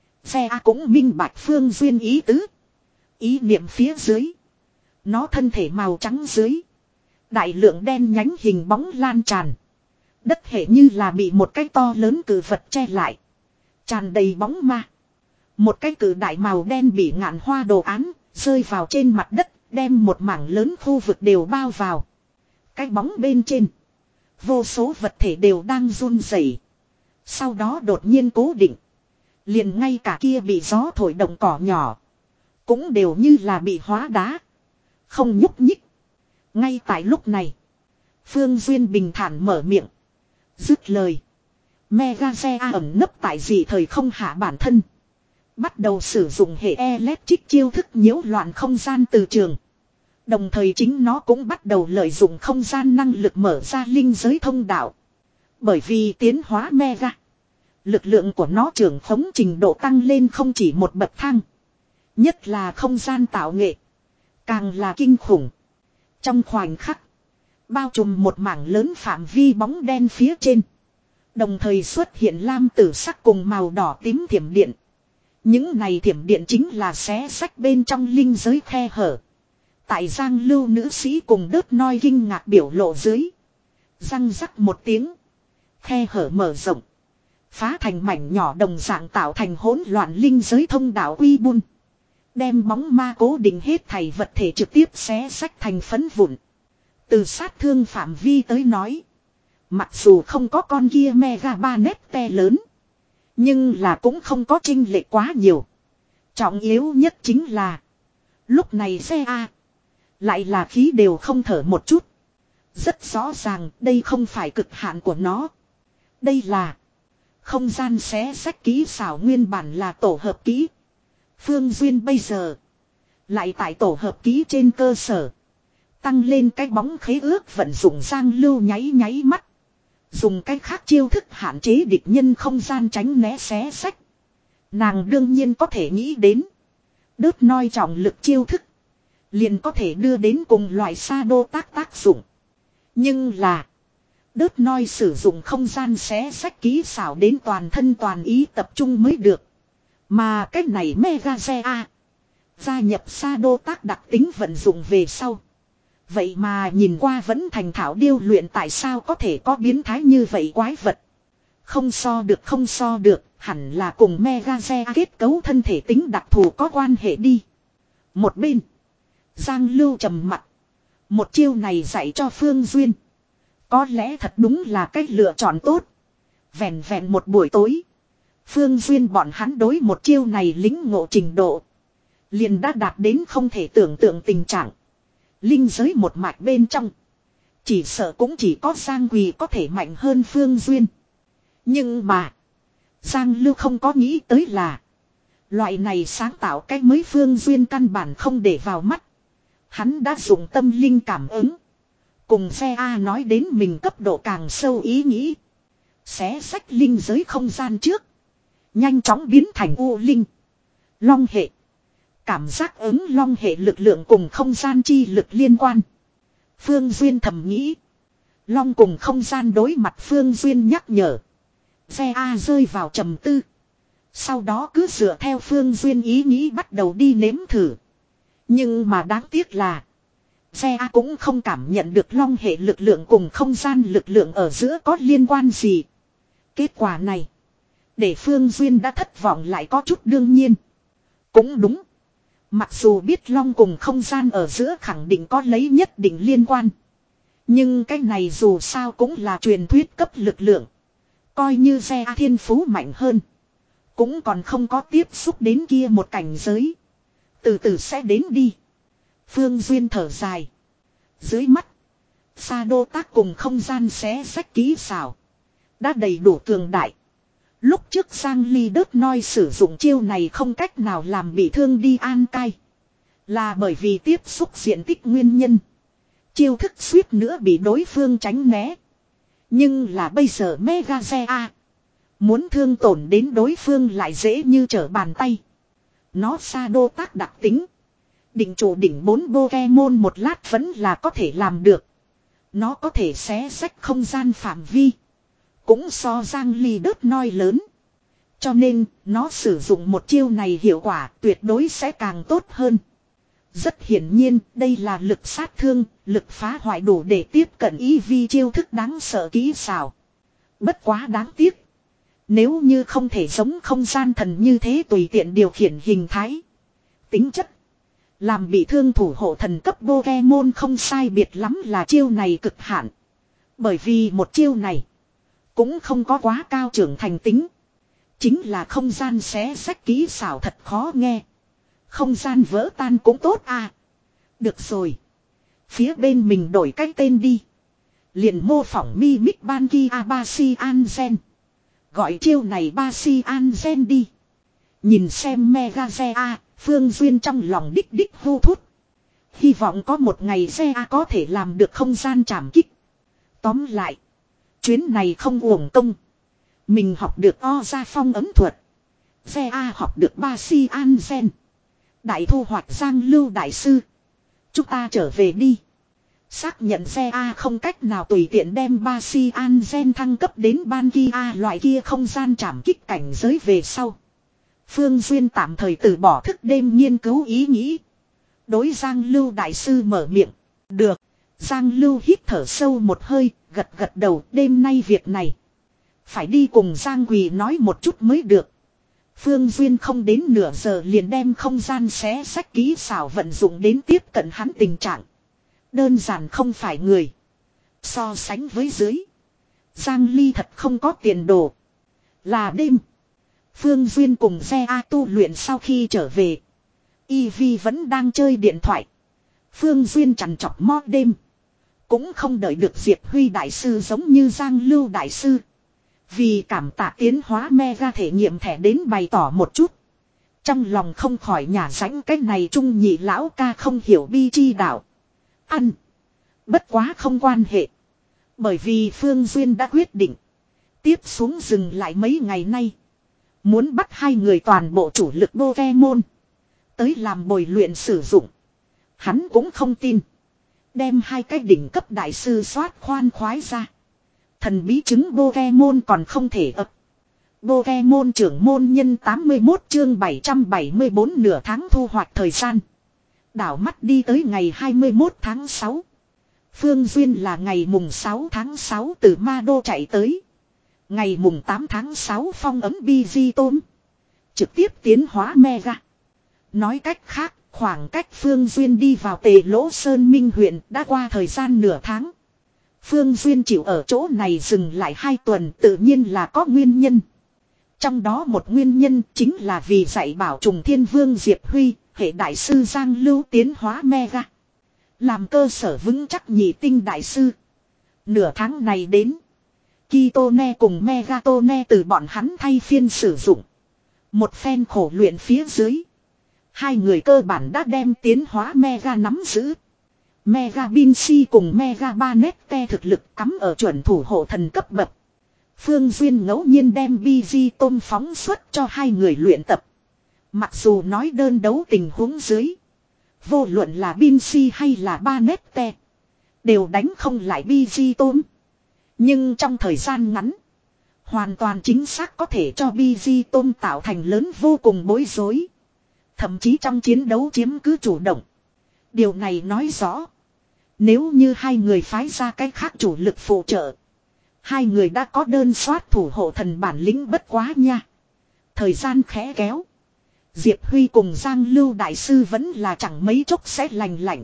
Zea cũng minh bạch Phương Duyên ý tứ. Ý niệm phía dưới. Nó thân thể màu trắng dưới. Đại lượng đen nhánh hình bóng lan tràn. Đất hệ như là bị một cái to lớn cử vật che lại. Tràn đầy bóng ma. Một cái cử đại màu đen bị ngạn hoa đồ án. Rơi vào trên mặt đất. Đem một mảng lớn khu vực đều bao vào. Cái bóng bên trên. Vô số vật thể đều đang run rẩy. Sau đó đột nhiên cố định. Liền ngay cả kia bị gió thổi động cỏ nhỏ. cũng đều như là bị hóa đá. Không nhúc nhích. Ngay tại lúc này. Phương Duyên bình thản mở miệng. Dứt lời. Megazea ẩn nấp tại dị thời không hạ bản thân. Bắt đầu sử dụng hệ electric chiêu thức nhiễu loạn không gian từ trường. Đồng thời chính nó cũng bắt đầu lợi dụng không gian năng lực mở ra linh giới thông đạo. Bởi vì tiến hóa Mega. Lực lượng của nó trưởng khống trình độ tăng lên không chỉ một bậc thang. Nhất là không gian tạo nghệ. Càng là kinh khủng. Trong khoảnh khắc. Bao trùm một mảng lớn phạm vi bóng đen phía trên. Đồng thời xuất hiện lam tử sắc cùng màu đỏ tím thiểm điện. Những này thiểm điện chính là xé sách bên trong linh giới khe hở. Tại Giang Lưu nữ sĩ cùng đớt noi kinh ngạc biểu lộ dưới. Răng rắc một tiếng. Khe hở mở rộng. Phá thành mảnh nhỏ đồng dạng tạo thành hỗn loạn linh giới thông đạo uy bun. Đem bóng ma cố định hết thảy vật thể trực tiếp xé sách thành phấn vụn. Từ sát thương phạm vi tới nói. Mặc dù không có con kia mega ba nét te lớn. Nhưng là cũng không có chênh lệch quá nhiều. Trọng yếu nhất chính là. Lúc này xe A. Lại là khí đều không thở một chút. Rất rõ ràng đây không phải cực hạn của nó. Đây là. Không gian xé sách kỹ xảo nguyên bản là tổ hợp kỹ. Phương Duyên bây giờ. Lại tại tổ hợp kỹ trên cơ sở. Tăng lên cái bóng khế ước vận dụng Giang Lưu nháy nháy mắt. Dùng cái khác chiêu thức hạn chế địch nhân không gian tránh né xé sách. Nàng đương nhiên có thể nghĩ đến. Đớt noi trọng lực chiêu thức. Liền có thể đưa đến cùng loại sa đô tác tác dụng. Nhưng là. Đớt noi sử dụng không gian xé sách kỹ xảo đến toàn thân toàn ý tập trung mới được. Mà cách này Megazea. Gia nhập sa đô tác đặc tính vận dụng về sau. Vậy mà nhìn qua vẫn thành thảo điêu luyện tại sao có thể có biến thái như vậy quái vật. Không so được không so được, hẳn là cùng Megazea kết cấu thân thể tính đặc thù có quan hệ đi. Một bên. Giang Lưu trầm mặt. Một chiêu này dạy cho Phương Duyên. Có lẽ thật đúng là cách lựa chọn tốt. Vẹn vẹn một buổi tối. Phương Duyên bọn hắn đối một chiêu này lính ngộ trình độ. Liền đã đạt đến không thể tưởng tượng tình trạng. Linh giới một mạch bên trong. Chỉ sợ cũng chỉ có Giang Quỳ có thể mạnh hơn Phương Duyên. Nhưng mà. Giang Lưu không có nghĩ tới là. Loại này sáng tạo cách mới Phương Duyên căn bản không để vào mắt. Hắn đã dùng tâm linh cảm ứng. Cùng xe A nói đến mình cấp độ càng sâu ý nghĩ. Xé sách linh giới không gian trước. Nhanh chóng biến thành U linh. Long hệ. Cảm giác ứng long hệ lực lượng cùng không gian chi lực liên quan. Phương Duyên thầm nghĩ. Long cùng không gian đối mặt Phương Duyên nhắc nhở. Xe A rơi vào trầm tư. Sau đó cứ dựa theo Phương Duyên ý nghĩ bắt đầu đi nếm thử. Nhưng mà đáng tiếc là. Xe A cũng không cảm nhận được long hệ lực lượng cùng không gian lực lượng ở giữa có liên quan gì. Kết quả này. Để Phương Duyên đã thất vọng lại có chút đương nhiên. Cũng đúng. Mặc dù biết long cùng không gian ở giữa khẳng định có lấy nhất định liên quan. Nhưng cái này dù sao cũng là truyền thuyết cấp lực lượng. Coi như xe A thiên phú mạnh hơn. Cũng còn không có tiếp xúc đến kia một cảnh giới. Từ từ sẽ đến đi. Phương Duyên thở dài. Dưới mắt. Sa đô tác cùng không gian xé sách kỹ xảo. Đã đầy đủ cường đại. Lúc trước Giang Ly đớt noi sử dụng chiêu này không cách nào làm bị thương đi An Cai. Là bởi vì tiếp xúc diện tích nguyên nhân. Chiêu thức suýt nữa bị đối phương tránh né. Nhưng là bây giờ Megazea. Muốn thương tổn đến đối phương lại dễ như trở bàn tay. Nó sa đô tác đặc tính. Định chủ đỉnh bốn Pokemon một lát vẫn là có thể làm được. Nó có thể xé sách không gian phạm vi. Cũng so Giang Ly đớt noi lớn. Cho nên, nó sử dụng một chiêu này hiệu quả tuyệt đối sẽ càng tốt hơn. Rất hiển nhiên, đây là lực sát thương, lực phá hoại đủ để tiếp cận ý vi chiêu thức đáng sợ kỹ xảo. Bất quá đáng tiếc. Nếu như không thể giống không gian thần như thế tùy tiện điều khiển hình thái. Tính chất. Làm bị thương thủ hộ thần cấp Pokemon không sai biệt lắm là chiêu này cực hạn. Bởi vì một chiêu này. Cũng không có quá cao trưởng thành tính. Chính là không gian xé sách kỹ xảo thật khó nghe. Không gian vỡ tan cũng tốt à. Được rồi. Phía bên mình đổi cái tên đi. Liền mô phỏng Mimic Banki Abasian Gen. Gọi chiêu này Basian Gen đi. Nhìn xem Mega Zea, Phương Duyên trong lòng đích đích hô thút. Hy vọng có một ngày Zea có thể làm được không gian trảm kích. Tóm lại. Chuyến này không uổng công. Mình học được O ra phong ấm thuật. Zea học được Basian Gen. Đại thu hoạch Giang Lưu Đại Sư. Chúng ta trở về đi. Xác nhận Zea không cách nào tùy tiện đem Basian Gen thăng cấp đến ban kia loại kia không gian trảm kích cảnh giới về sau. Phương Duyên tạm thời từ bỏ thức đêm nghiên cứu ý nghĩ. Đối Giang Lưu Đại Sư mở miệng. Được. Giang Lưu hít thở sâu một hơi, gật gật đầu. Đêm nay việc này phải đi cùng Giang Quỳ nói một chút mới được. Phương Duyên không đến nửa giờ liền đem không gian xé sách kỹ xảo vận dụng đến tiếp cận hắn tình trạng. Đơn giản không phải người. So sánh với dưới. Giang Ly thật không có tiền đồ. Là đêm. Phương Duyên cùng xe A tu luyện sau khi trở về. Y Vi vẫn đang chơi điện thoại. Phương Duyên chằn chọc mót đêm. Cũng không đợi được Diệp Huy Đại Sư giống như Giang Lưu Đại Sư. Vì cảm tạ tiến hóa mega thể nghiệm thẻ đến bày tỏ một chút. Trong lòng không khỏi nhả rãnh cái này trung nhị lão ca không hiểu bi chi đạo. Ăn. Bất quá không quan hệ. Bởi vì Phương Duyên đã quyết định. Tiếp xuống dừng lại mấy ngày nay. Muốn bắt hai người toàn bộ chủ lực Pokemon. Tới làm bồi luyện sử dụng. Hắn cũng không tin. Đem hai cái đỉnh cấp đại sư soát khoan khoái ra. Thần bí chứng Pokemon còn không thể ập. Pokemon trưởng môn nhân tám mươi mốt chương bảy trăm bảy mươi bốn nửa tháng thu hoạch thời gian. Đảo mắt đi tới ngày hai mươi mốt tháng sáu. Phương Duyên là ngày mùng sáu tháng sáu từ Ma Đô chạy tới. Ngày mùng tám tháng sáu phong ấm Bigi Tôm. Trực tiếp tiến hóa Mega. Nói cách khác, khoảng cách Phương Duyên đi vào Tề Lỗ Sơn Minh huyện đã qua thời gian nửa tháng. Phương Duyên chịu ở chỗ này dừng lại hai tuần tự nhiên là có nguyên nhân. Trong đó một nguyên nhân chính là vì dạy bảo trùng thiên vương Diệp Huy, hệ đại sư Giang Lưu tiến hóa Mega. Làm cơ sở vững chắc nhị tinh đại sư. Nửa tháng này đến. Kitone cùng Megatone từ bọn hắn thay phiên sử dụng. Một phen khổ luyện phía dưới. Hai người cơ bản đã đem tiến hóa Mega nắm giữ. Mega Binsi cùng Mega Banette thực lực cắm ở chuẩn thủ hộ thần cấp bậc. Phương Duyên ngẫu nhiên đem Bigi tôm phóng xuất cho hai người luyện tập. Mặc dù nói đơn đấu tình huống dưới. Vô luận là Binsi hay là Banette đều đánh không lại Bigi tôm. Nhưng trong thời gian ngắn. Hoàn toàn chính xác có thể cho Bigi tôm tạo thành lớn vô cùng bối rối. Thậm chí trong chiến đấu chiếm cứ chủ động. Điều này nói rõ. Nếu như hai người phái ra cách khác chủ lực phụ trợ. Hai người đã có đơn soát thủ hộ thần bản lĩnh bất quá nha. Thời gian khẽ kéo. Diệp Huy cùng Giang Lưu Đại Sư vẫn là chẳng mấy chốc sẽ lành lạnh.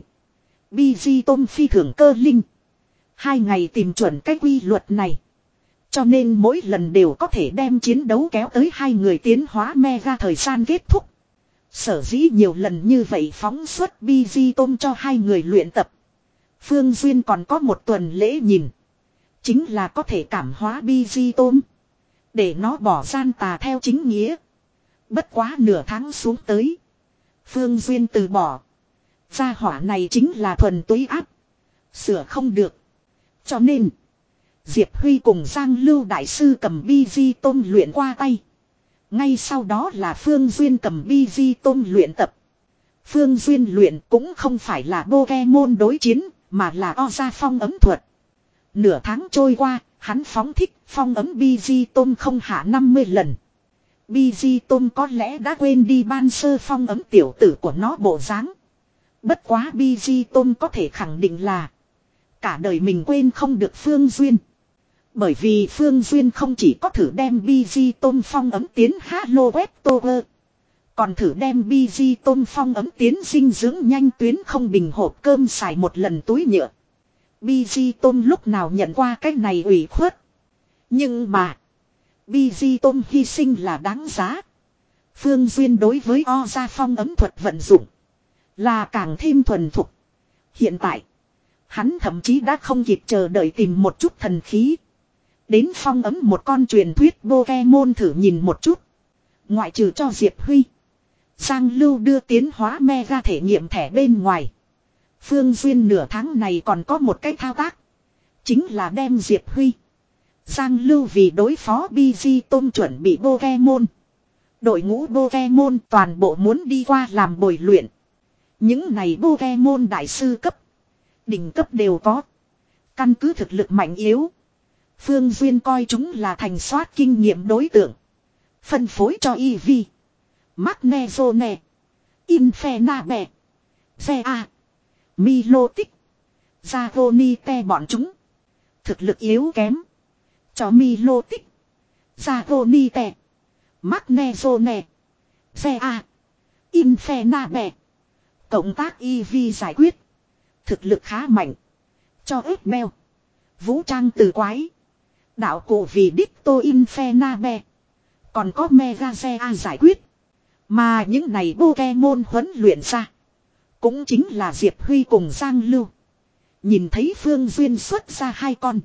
Bigi tôm phi thường cơ linh. Hai ngày tìm chuẩn cái quy luật này. Cho nên mỗi lần đều có thể đem chiến đấu kéo tới hai người tiến hóa Mega thời gian kết thúc. Sở dĩ nhiều lần như vậy phóng xuất Bigi tôm cho hai người luyện tập. Phương Duyên còn có một tuần lễ nhìn. Chính là có thể cảm hóa Bigi tôm. Để nó bỏ gian tà theo chính nghĩa. Bất quá nửa tháng xuống tới. Phương Duyên từ bỏ. Gia hỏa này chính là thuần túy áp. Sửa không được. Cho nên. Diệp Huy cùng Giang Lưu Đại Sư cầm Bigi tôm luyện qua tay. Ngay sau đó là Phương Duyên cầm Bigi tôm luyện tập. Phương Duyên luyện cũng không phải là Pokemon đối chiến. Mà là o ra phong ấm thuật. Nửa tháng trôi qua. Hắn phóng thích phong ấm Bigi tôm không hạ năm mươi lần. Bigi tôm có lẽ đã quên đi ban sơ phong ấm tiểu tử của nó bộ dáng. Bất quá Bigi tôm có thể khẳng định là. Cả đời mình quên không được Phương Duyên. Bởi vì Phương Duyên không chỉ có thử đem Bigi tôm phong ấm tiến Halo Web Tower. Còn thử đem Bigi tôm phong ấm tiến dinh dưỡng nhanh tuyến không bình hộp cơm xài một lần túi nhựa. Bigi tôm lúc nào nhận qua cái này ủy khuất. Nhưng mà. Bigi tôm hy sinh là đáng giá. Phương Duyên đối với O gia phong ấm thuật vận dụng là càng thêm thuần thục. Hiện tại, hắn thậm chí đã không kịp chờ đợi tìm một chút thần khí. Đến phong ấm một con truyền thuyết Pokemon thử nhìn một chút. Ngoại trừ cho Diệp Huy, Giang Lưu đưa tiến hóa mega thể nghiệm thẻ bên ngoài. Phương Duyên nửa tháng này còn có một cái thao tác. Chính là đem Diệp Huy, Giang Lưu vì đối phó bê giê tôm chuẩn bị Pokemon. Đội ngũ Pokemon toàn bộ muốn đi qua làm bồi luyện. Những này Pokemon đại sư cấp, đỉnh cấp đều có. Căn cứ thực lực mạnh yếu, Phương Duyên coi chúng là thành soát kinh nghiệm đối tượng. Phân phối cho Eevee, Magnezone, Infernape, Zea, Milotic, Zagonite bọn chúng. Thực lực yếu kém cho Milotic, Zagonite, Magnezone, Zea, Infernape. Cộng tác Eevee giải quyết. Thực lực khá mạnh cho Eggbell, vũ trang từ quái, đạo cụ vì Ditto Infernape. Còn có Mega Zea giải quyết. Mà những này Pokemon huấn luyện ra, cũng chính là Diệp Huy cùng Giang Lưu. Nhìn thấy Phương Duyên xuất ra hai con,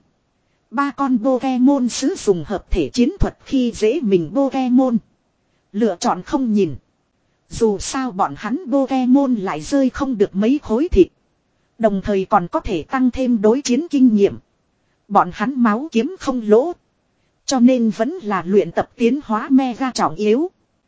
ba con Pokemon sử dụng hợp thể chiến thuật khi dễ mình Pokemon. Lựa chọn không nhìn. Dù sao bọn hắn Pokemon lại rơi không được mấy khối thịt. Đồng thời còn có thể tăng thêm đối chiến kinh nghiệm. Bọn hắn máu kiếm không lỗ. Cho nên vẫn là luyện tập tiến hóa mega trọng yếu.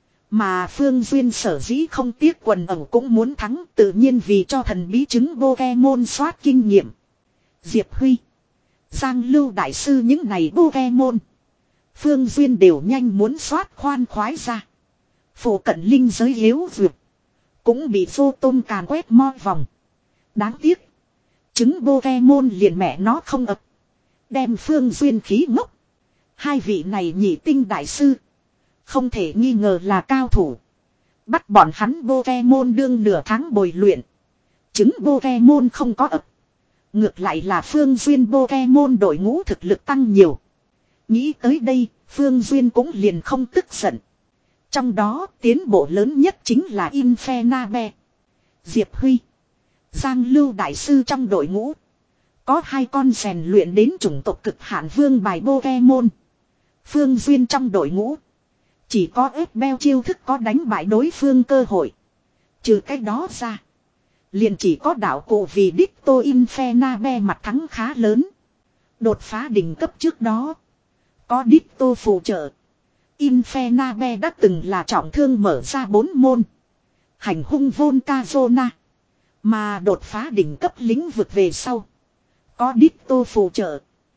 Mà Phương Duyên sở dĩ không tiếc quần ẩu cũng muốn thắng, tự nhiên vì cho thần bí chứng Pokemon soát kinh nghiệm. Diệp Huy, Giang Lưu đại sư những này Pokemon, Phương Duyên đều nhanh muốn soát khoan khoái ra. Phổ cận linh giới yếu vượt, cũng bị vô tôm càn quét mo vòng. Đáng tiếc, chứng Pokemon liền mẹ nó không ập, đem Phương Duyên khí ngốc. Hai vị này nhị tinh đại sư, không thể nghi ngờ là cao thủ. Bắt bọn hắn Pokemon đương nửa tháng bồi luyện. Chứng Pokemon không có ập. Ngược lại là Phương Duyên Pokemon đội ngũ thực lực tăng nhiều. Nghĩ tới đây, Phương Duyên cũng liền không tức giận. Trong đó tiến bộ lớn nhất chính là Infernape. Diệp Huy, Giang Lưu đại sư trong đội ngũ có hai con rèn luyện đến chủng tộc cực hạn vương bài Pokemon. Phương Duyên trong đội ngũ chỉ có Eggbell chiêu thức có đánh bại đối phương cơ hội. Trừ cái đó ra, liền chỉ có đạo cụ vì Ditto Infernape mặt thắng khá lớn. Đột phá đỉnh cấp trước đó, có Ditto phù trợ, Infernape đã từng là trọng thương mở ra bốn môn. Hành hung Volcazona. Mà đột phá đỉnh cấp lĩnh vực về sau, có Ditto phù trợ,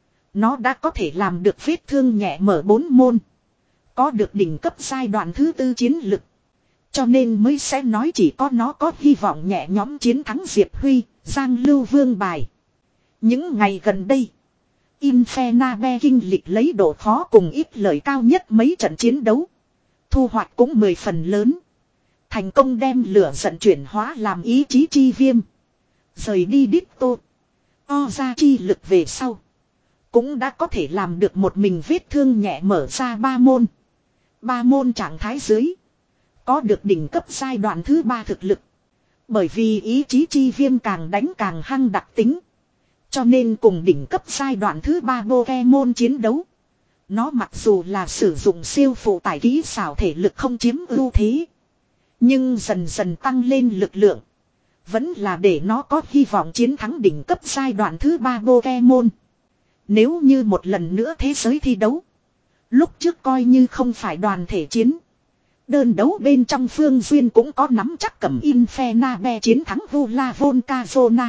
nó đã có thể làm được vết thương nhẹ mở bốn môn. Có được đỉnh cấp giai đoạn thứ tư chiến lực. Cho nên mới sẽ nói chỉ có nó có hy vọng nhẹ nhõm chiến thắng Diệp Huy, Giang Lưu vương bài. Những ngày gần đây, Infernape kinh lịch lấy độ khó cùng ít lợi cao nhất mấy trận chiến đấu. Thu hoạch cũng mười phần lớn. Thành công đem lửa giận chuyển hóa làm ý chí chi viêm. Rời đi Ditto, O ra chi lực về sau, cũng đã có thể làm được một mình vết thương nhẹ mở ra ba môn. Ba môn trạng thái dưới, có được đỉnh cấp giai đoạn thứ ba thực lực. Bởi vì ý chí chi viêm càng đánh càng hăng đặc tính, cho nên cùng đỉnh cấp giai đoạn thứ ba Pokemon chiến đấu, nó mặc dù là sử dụng siêu phụ tải kỹ xảo thể lực không chiếm ưu thế, nhưng dần dần tăng lên lực lượng, vẫn là để nó có hy vọng chiến thắng đỉnh cấp giai đoạn thứ ba Pokemon. Nếu như một lần nữa thế giới thi đấu, lúc trước coi như không phải đoàn thể chiến, đơn đấu bên trong Phương Duyên cũng có nắm chắc cầm Infernape chiến thắng Vula Volcazona.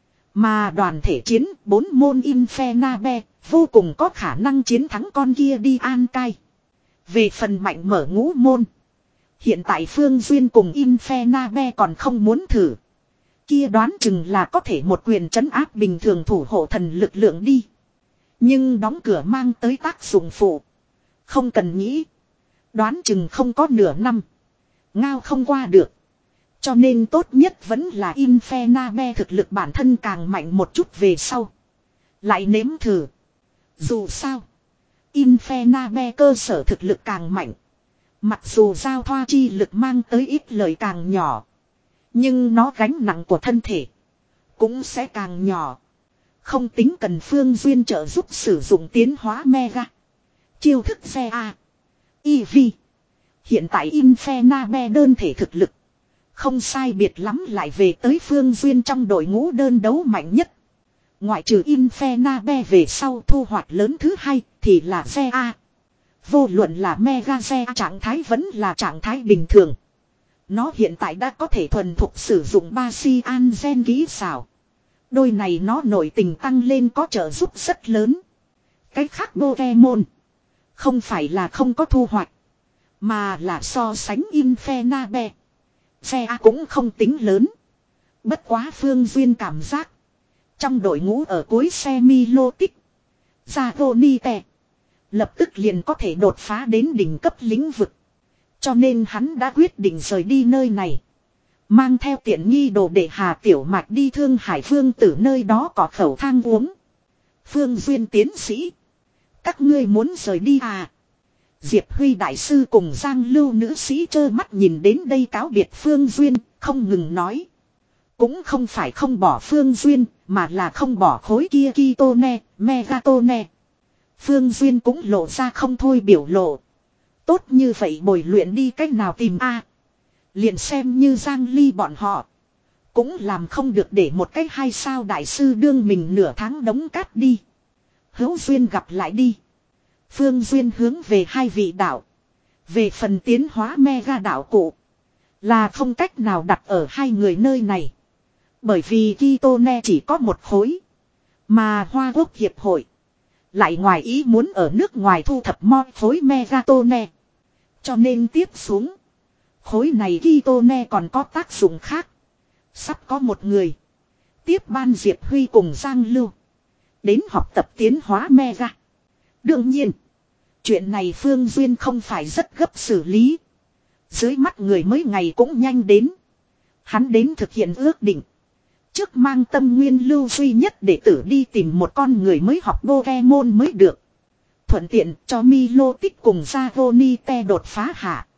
Mà đoàn thể chiến bốn môn Infernape vô cùng có khả năng chiến thắng con kia đi An Cai. Về phần mạnh mở ngũ môn, hiện tại Phương Duyên cùng Infernape còn không muốn thử. Kia đoán chừng là có thể một quyền trấn áp bình thường thủ hộ thần lực lượng đi. Nhưng đóng cửa mang tới tác dụng phụ, không cần nghĩ, đoán chừng không có nửa năm ngao không qua được. Cho nên tốt nhất vẫn là Infernape thực lực bản thân càng mạnh một chút về sau lại nếm thử. Dù sao, Infernape cơ sở thực lực càng mạnh, Mặc dù giao thoa chi lực mang tới ít lợi càng nhỏ. Nhưng nó gánh nặng của thân thể cũng sẽ càng nhỏ. Không tính cần Phương Duyên trợ giúp sử dụng tiến hóa Mega. Chiêu thức xe A. e vê. Hiện tại Infernabe đơn thể thực lực. Không sai biệt lắm lại về tới Phương Duyên trong đội ngũ đơn đấu mạnh nhất. Ngoại trừ Infernabe về sau thu hoạch lớn thứ hai thì là xe A. Vô luận là Mega xe trạng thái vẫn là trạng thái bình thường. Nó hiện tại đã có thể thuần thục sử dụng ba si an gen kỹ xảo. Đôi này nó nổi tình tăng lên có trợ giúp rất lớn. Cái khác Pokemon không phải là không có thu hoạch, mà là so sánh Infernabe. Xe A cũng không tính lớn. Bất quá Phương Duyên cảm giác trong đội ngũ ở cuối xe Milotic, Zagonite lập tức liền có thể đột phá đến đỉnh cấp lĩnh vực. Cho nên hắn đã quyết định rời đi nơi này. Mang theo tiện nghi đồ để Hà Tiểu Mạch đi Thương Hải Vương Tử nơi đó có khẩu thang uống. Phương Duyên tiến sĩ. Các ngươi muốn rời đi à? Diệp Huy đại sư cùng Giang Lưu nữ sĩ trơ mắt nhìn đến đây cáo biệt Phương Duyên, không ngừng nói. Cũng không phải không bỏ Phương Duyên, mà là không bỏ khối kia Kitone, Megatone. Phương Duyên cũng lộ ra không thôi biểu lộ. Tốt như vậy bồi luyện đi cách nào tìm a? Liền xem như Giang Ly bọn họ cũng làm không được để một cách hai sao đại sư đương mình nửa tháng đóng cát đi. Hữu duyên gặp lại đi. Phương Duyên hướng về hai vị đạo. Về phần tiến hóa Mega đạo cụ là không cách nào đặt ở hai người nơi này. Bởi vì Kitone chỉ có một khối. Mà Hoa Quốc Hiệp hội lại ngoài ý muốn ở nước ngoài thu thập mo khối Megatone. Cho nên tiếp xuống khối này Kitone còn có tác dụng khác. Sắp có một người tiếp ban Diệp Huy cùng Giang Lưu đến học tập tiến hóa Mega. Đương nhiên chuyện này Phương Duyên không phải rất gấp xử lý. Dưới mắt người mới ngày cũng nhanh đến. Hắn đến thực hiện ước định. Trước mang tâm nguyên lưu duy nhất để tử đi tìm một con người mới học Pokemon mới được. Thuận tiện cho Milotic cùng Zagonite đột phá hạ.